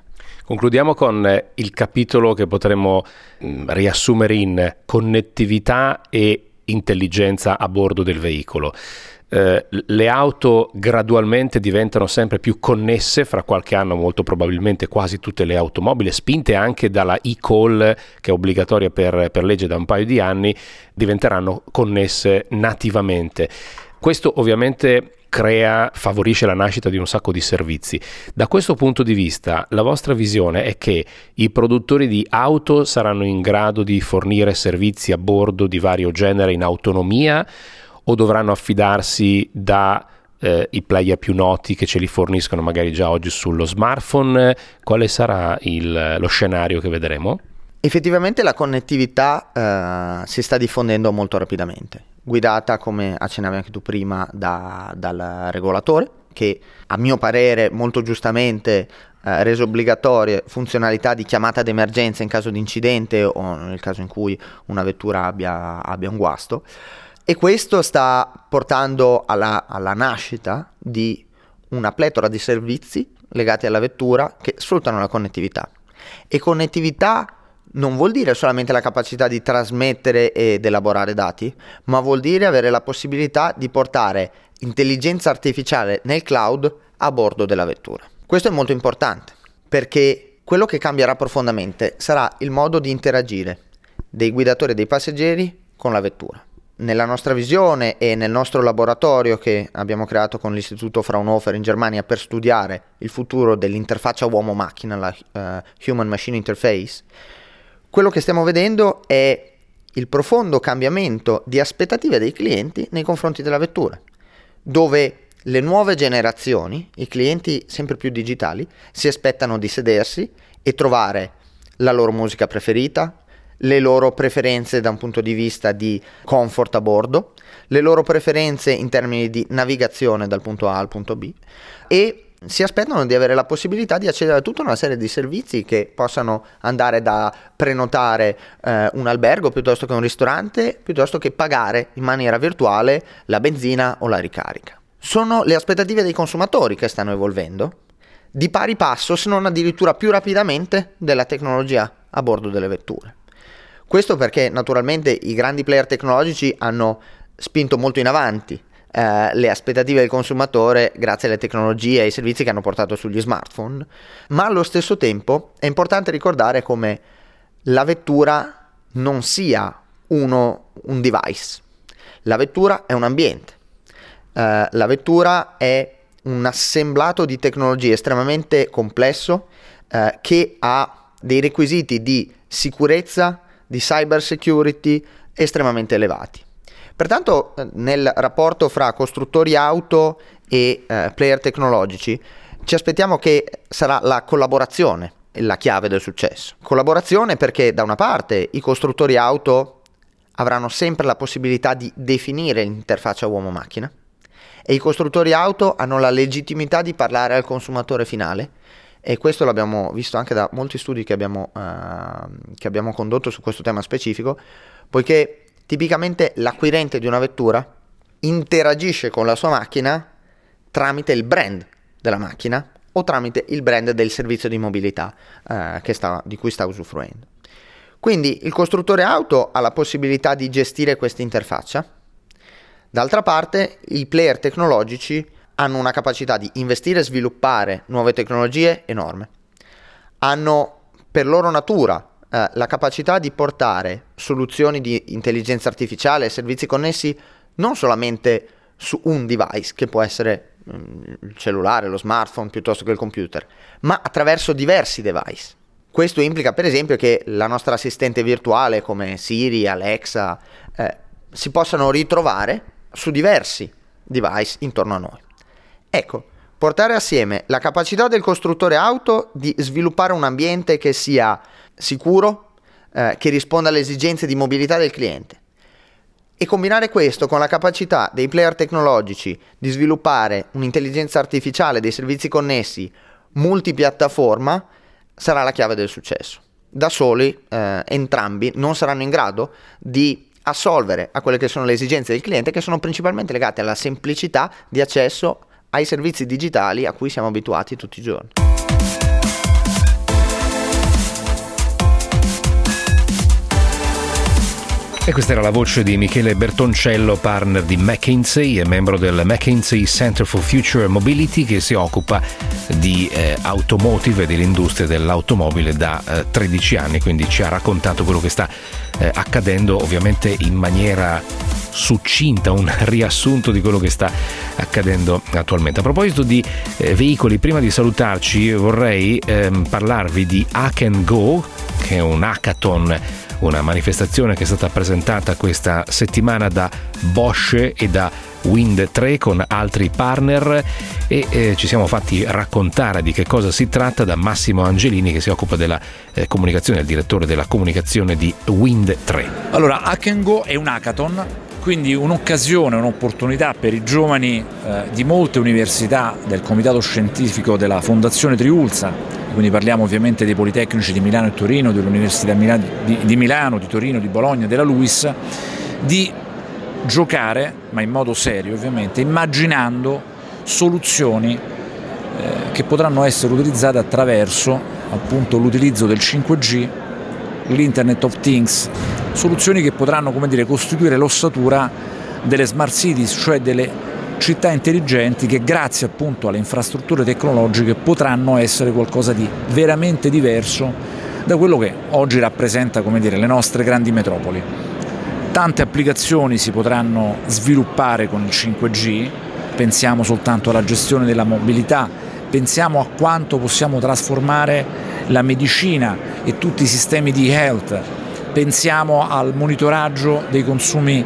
Concludiamo con il capitolo che potremmo riassumere in connettività e intelligenza a bordo del veicolo. Eh, le auto gradualmente diventano sempre più connesse, fra qualche anno molto probabilmente quasi tutte le automobili, spinte anche dalla e-call che è obbligatoria per, per legge da un paio di anni, diventeranno connesse nativamente. Questo ovviamente crea, favorisce la nascita di un sacco di servizi. Da questo punto di vista, la vostra visione è che i produttori di auto saranno in grado di fornire servizi a bordo di vario genere in autonomia, o dovranno affidarsi da eh, i player più noti che ce li forniscono magari già oggi sullo smartphone? Quale sarà il, lo scenario che vedremo? Effettivamente la connettività eh, si sta diffondendo molto rapidamente, guidata, come accennavi anche tu prima, da, dal regolatore, che a mio parere molto giustamente eh, reso obbligatorie funzionalità di chiamata d'emergenza in caso di incidente o nel caso in cui una vettura abbia, abbia un guasto. E questo sta portando alla, alla nascita di una pletora di servizi legati alla vettura che sfruttano la connettività. E connettività non vuol dire solamente la capacità di trasmettere ed elaborare dati, ma vuol dire avere la possibilità di portare intelligenza artificiale nel cloud a bordo della vettura. Questo è molto importante, perché quello che cambierà profondamente sarà il modo di interagire dei guidatori e dei passeggeri con la vettura. Nella nostra visione e nel nostro laboratorio che abbiamo creato con l'Istituto Fraunhofer in Germania per studiare il futuro dell'interfaccia uomo-macchina, la uh, Human Machine Interface, quello che stiamo vedendo è il profondo cambiamento di aspettative dei clienti nei confronti della vettura, dove le nuove generazioni, i clienti sempre più digitali, si aspettano di sedersi e trovare la loro musica preferita, le loro preferenze da un punto di vista di comfort a bordo, le loro preferenze in termini di navigazione dal punto A al punto B, e si aspettano di avere la possibilità di accedere a tutta una serie di servizi che possano andare da prenotare eh, un albergo piuttosto che un ristorante, piuttosto che pagare in maniera virtuale la benzina o la ricarica. Sono le aspettative dei consumatori che stanno evolvendo di pari passo, se non addirittura più rapidamente, della tecnologia a bordo delle vetture. Questo perché naturalmente i grandi player tecnologici hanno spinto molto in avanti eh, le aspettative del consumatore grazie alle tecnologie e ai servizi che hanno portato sugli smartphone, ma allo stesso tempo è importante ricordare come la vettura non sia uno, un device. La vettura è un ambiente, eh, la vettura è un assemblato di tecnologie estremamente complesso eh, che ha dei requisiti di sicurezza, di cyber security estremamente elevati. Pertanto nel rapporto fra costruttori auto e eh, player tecnologici ci aspettiamo che sarà la collaborazione la chiave del successo. Collaborazione perché da una parte i costruttori auto avranno sempre la possibilità di definire l'interfaccia uomo-macchina e i costruttori auto hanno la legittimità di parlare al consumatore finale. E questo l'abbiamo visto anche da molti studi che abbiamo, uh, che abbiamo condotto su questo tema specifico, poiché tipicamente l'acquirente di una vettura interagisce con la sua macchina tramite il brand della macchina o tramite il brand del servizio di mobilità uh, che sta, di cui sta usufruendo. Quindi il costruttore auto ha la possibilità di gestire questa interfaccia. D'altra parte i player tecnologici hanno una capacità di investire e sviluppare nuove tecnologie enorme. Hanno per loro natura eh, la capacità di portare soluzioni di intelligenza artificiale e servizi connessi non solamente su un device, che può essere mh, il cellulare, lo smartphone, piuttosto che il computer, ma attraverso diversi device. Questo implica per esempio che la nostra assistente virtuale come Siri, Alexa, eh, si possano ritrovare su diversi device intorno a noi. Ecco, portare assieme la capacità del costruttore auto di sviluppare un ambiente che sia sicuro, eh, che risponda alle esigenze di mobilità del cliente, e combinare questo con la capacità dei player tecnologici di sviluppare un'intelligenza artificiale, dei servizi connessi multipiattaforma, sarà la chiave del successo. Da soli, eh, entrambi non saranno in grado di assolvere a quelle che sono le esigenze del cliente, che sono principalmente legate alla semplicità di accesso ai servizi digitali a cui siamo abituati tutti i giorni. E questa era la voce di Michele Bertoncello, partner di McKinsey e membro del McKinsey Center for Future Mobility, che si occupa di eh, automotive e dell'industria dell'automobile da eh, tredici anni, quindi ci ha raccontato quello che sta eh, accadendo, ovviamente in maniera succinta, un riassunto di quello che sta accadendo attualmente. A proposito di eh, veicoli, prima di salutarci vorrei ehm, parlarvi di Hack and Go, che è un hackathon, una manifestazione che è stata presentata questa settimana da Bosch e da Wind tre con altri partner, e eh, ci siamo fatti raccontare di che cosa si tratta da Massimo Angelini, che si occupa della eh, comunicazione, il direttore della comunicazione di Wind tre. Allora, Hack and Go è un hackathon, quindi un'occasione, un'opportunità per i giovani eh, di molte università del comitato scientifico della Fondazione Triulza, quindi parliamo ovviamente dei Politecnici di Milano e Torino, dell'Università di, di Milano, di Torino, di Bologna, della LUISS, di giocare, ma in modo serio ovviamente, immaginando soluzioni eh, che potranno essere utilizzate attraverso appunto l'utilizzo del cinque G, l'Internet of Things, soluzioni che potranno, come dire, costituire l'ossatura delle smart cities, cioè delle città intelligenti che grazie appunto alle infrastrutture tecnologiche potranno essere qualcosa di veramente diverso da quello che oggi rappresenta, come dire, le nostre grandi metropoli. Tante applicazioni si potranno sviluppare con il cinque G, pensiamo soltanto alla gestione della mobilità, pensiamo a quanto possiamo trasformare la medicina e tutti i sistemi di health, pensiamo al monitoraggio dei consumi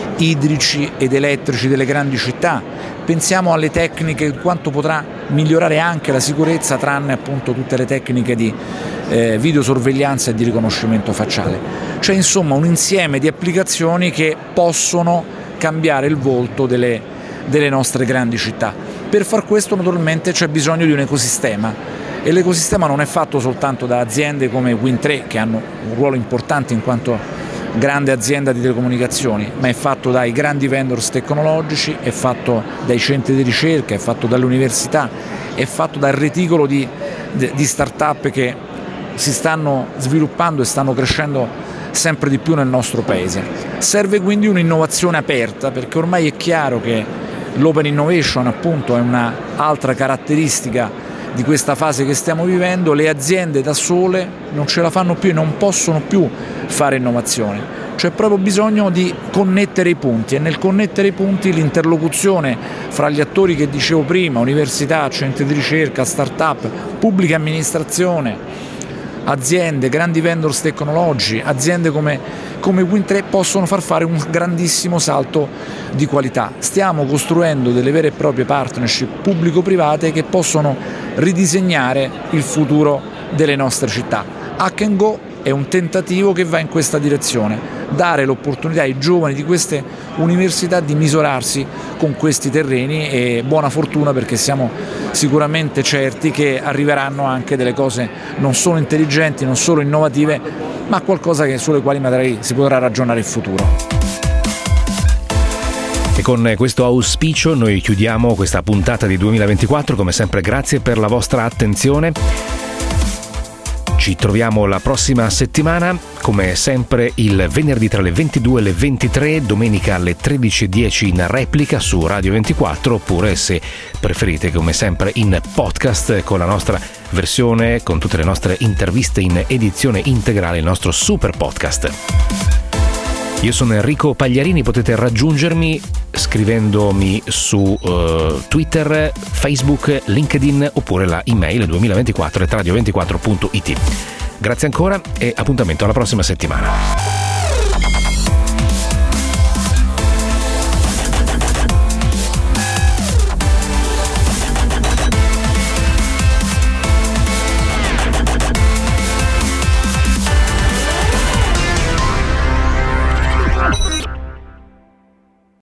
idrici ed elettrici delle grandi città, pensiamo alle tecniche, quanto potrà migliorare anche la sicurezza, tranne appunto tutte le tecniche di eh, videosorveglianza e di riconoscimento facciale. C'è insomma un insieme di applicazioni che possono cambiare il volto delle, delle nostre grandi città. Per far questo naturalmente c'è bisogno di un ecosistema, e l'ecosistema non è fatto soltanto da aziende come Wind tre, che hanno un ruolo importante in quanto grande azienda di telecomunicazioni, ma è fatto dai grandi vendors tecnologici, è fatto dai centri di ricerca, è fatto dalle università, è fatto dal reticolo di, di start-up che si stanno sviluppando e stanno crescendo sempre di più nel nostro paese. Serve quindi un'innovazione aperta, perché ormai è chiaro che l'open innovation appunto è un'altra caratteristica di questa fase che stiamo vivendo. Le aziende da sole non ce la fanno più e non possono più fare innovazione, c'è proprio bisogno di connettere i punti, e nel connettere i punti l'interlocuzione fra gli attori che dicevo prima, università, centri di ricerca, start-up, pubblica amministrazione, aziende, grandi vendors tecnologici, aziende come, come Wind tre possono far fare un grandissimo salto di qualità. Stiamo costruendo delle vere e proprie partnership pubblico-private che possono ridisegnare il futuro delle nostre città. Hack and Go è un tentativo che va in questa direzione, dare l'opportunità ai giovani di queste università di misurarsi con questi terreni, e buona fortuna, perché siamo sicuramente certi che arriveranno anche delle cose non solo intelligenti, non solo innovative, ma qualcosa che, sulle quali magari si potrà ragionare in futuro. E con questo auspicio noi chiudiamo questa puntata di duemilaventiquattro. Come sempre grazie per la vostra attenzione. Ci troviamo la prossima settimana, come sempre il venerdì tra le ventidue e le ventitré, domenica alle tredici e dieci in replica su Radio ventiquattro, oppure se preferite come sempre in podcast con la nostra versione, con tutte le nostre interviste in edizione integrale, il nostro super podcast. Io sono Enrico Pagliarini, potete raggiungermi scrivendomi su uh, Twitter, Facebook, LinkedIn, oppure la email duemilaventiquattro at radio ventiquattro punto it. Grazie ancora e appuntamento alla prossima settimana.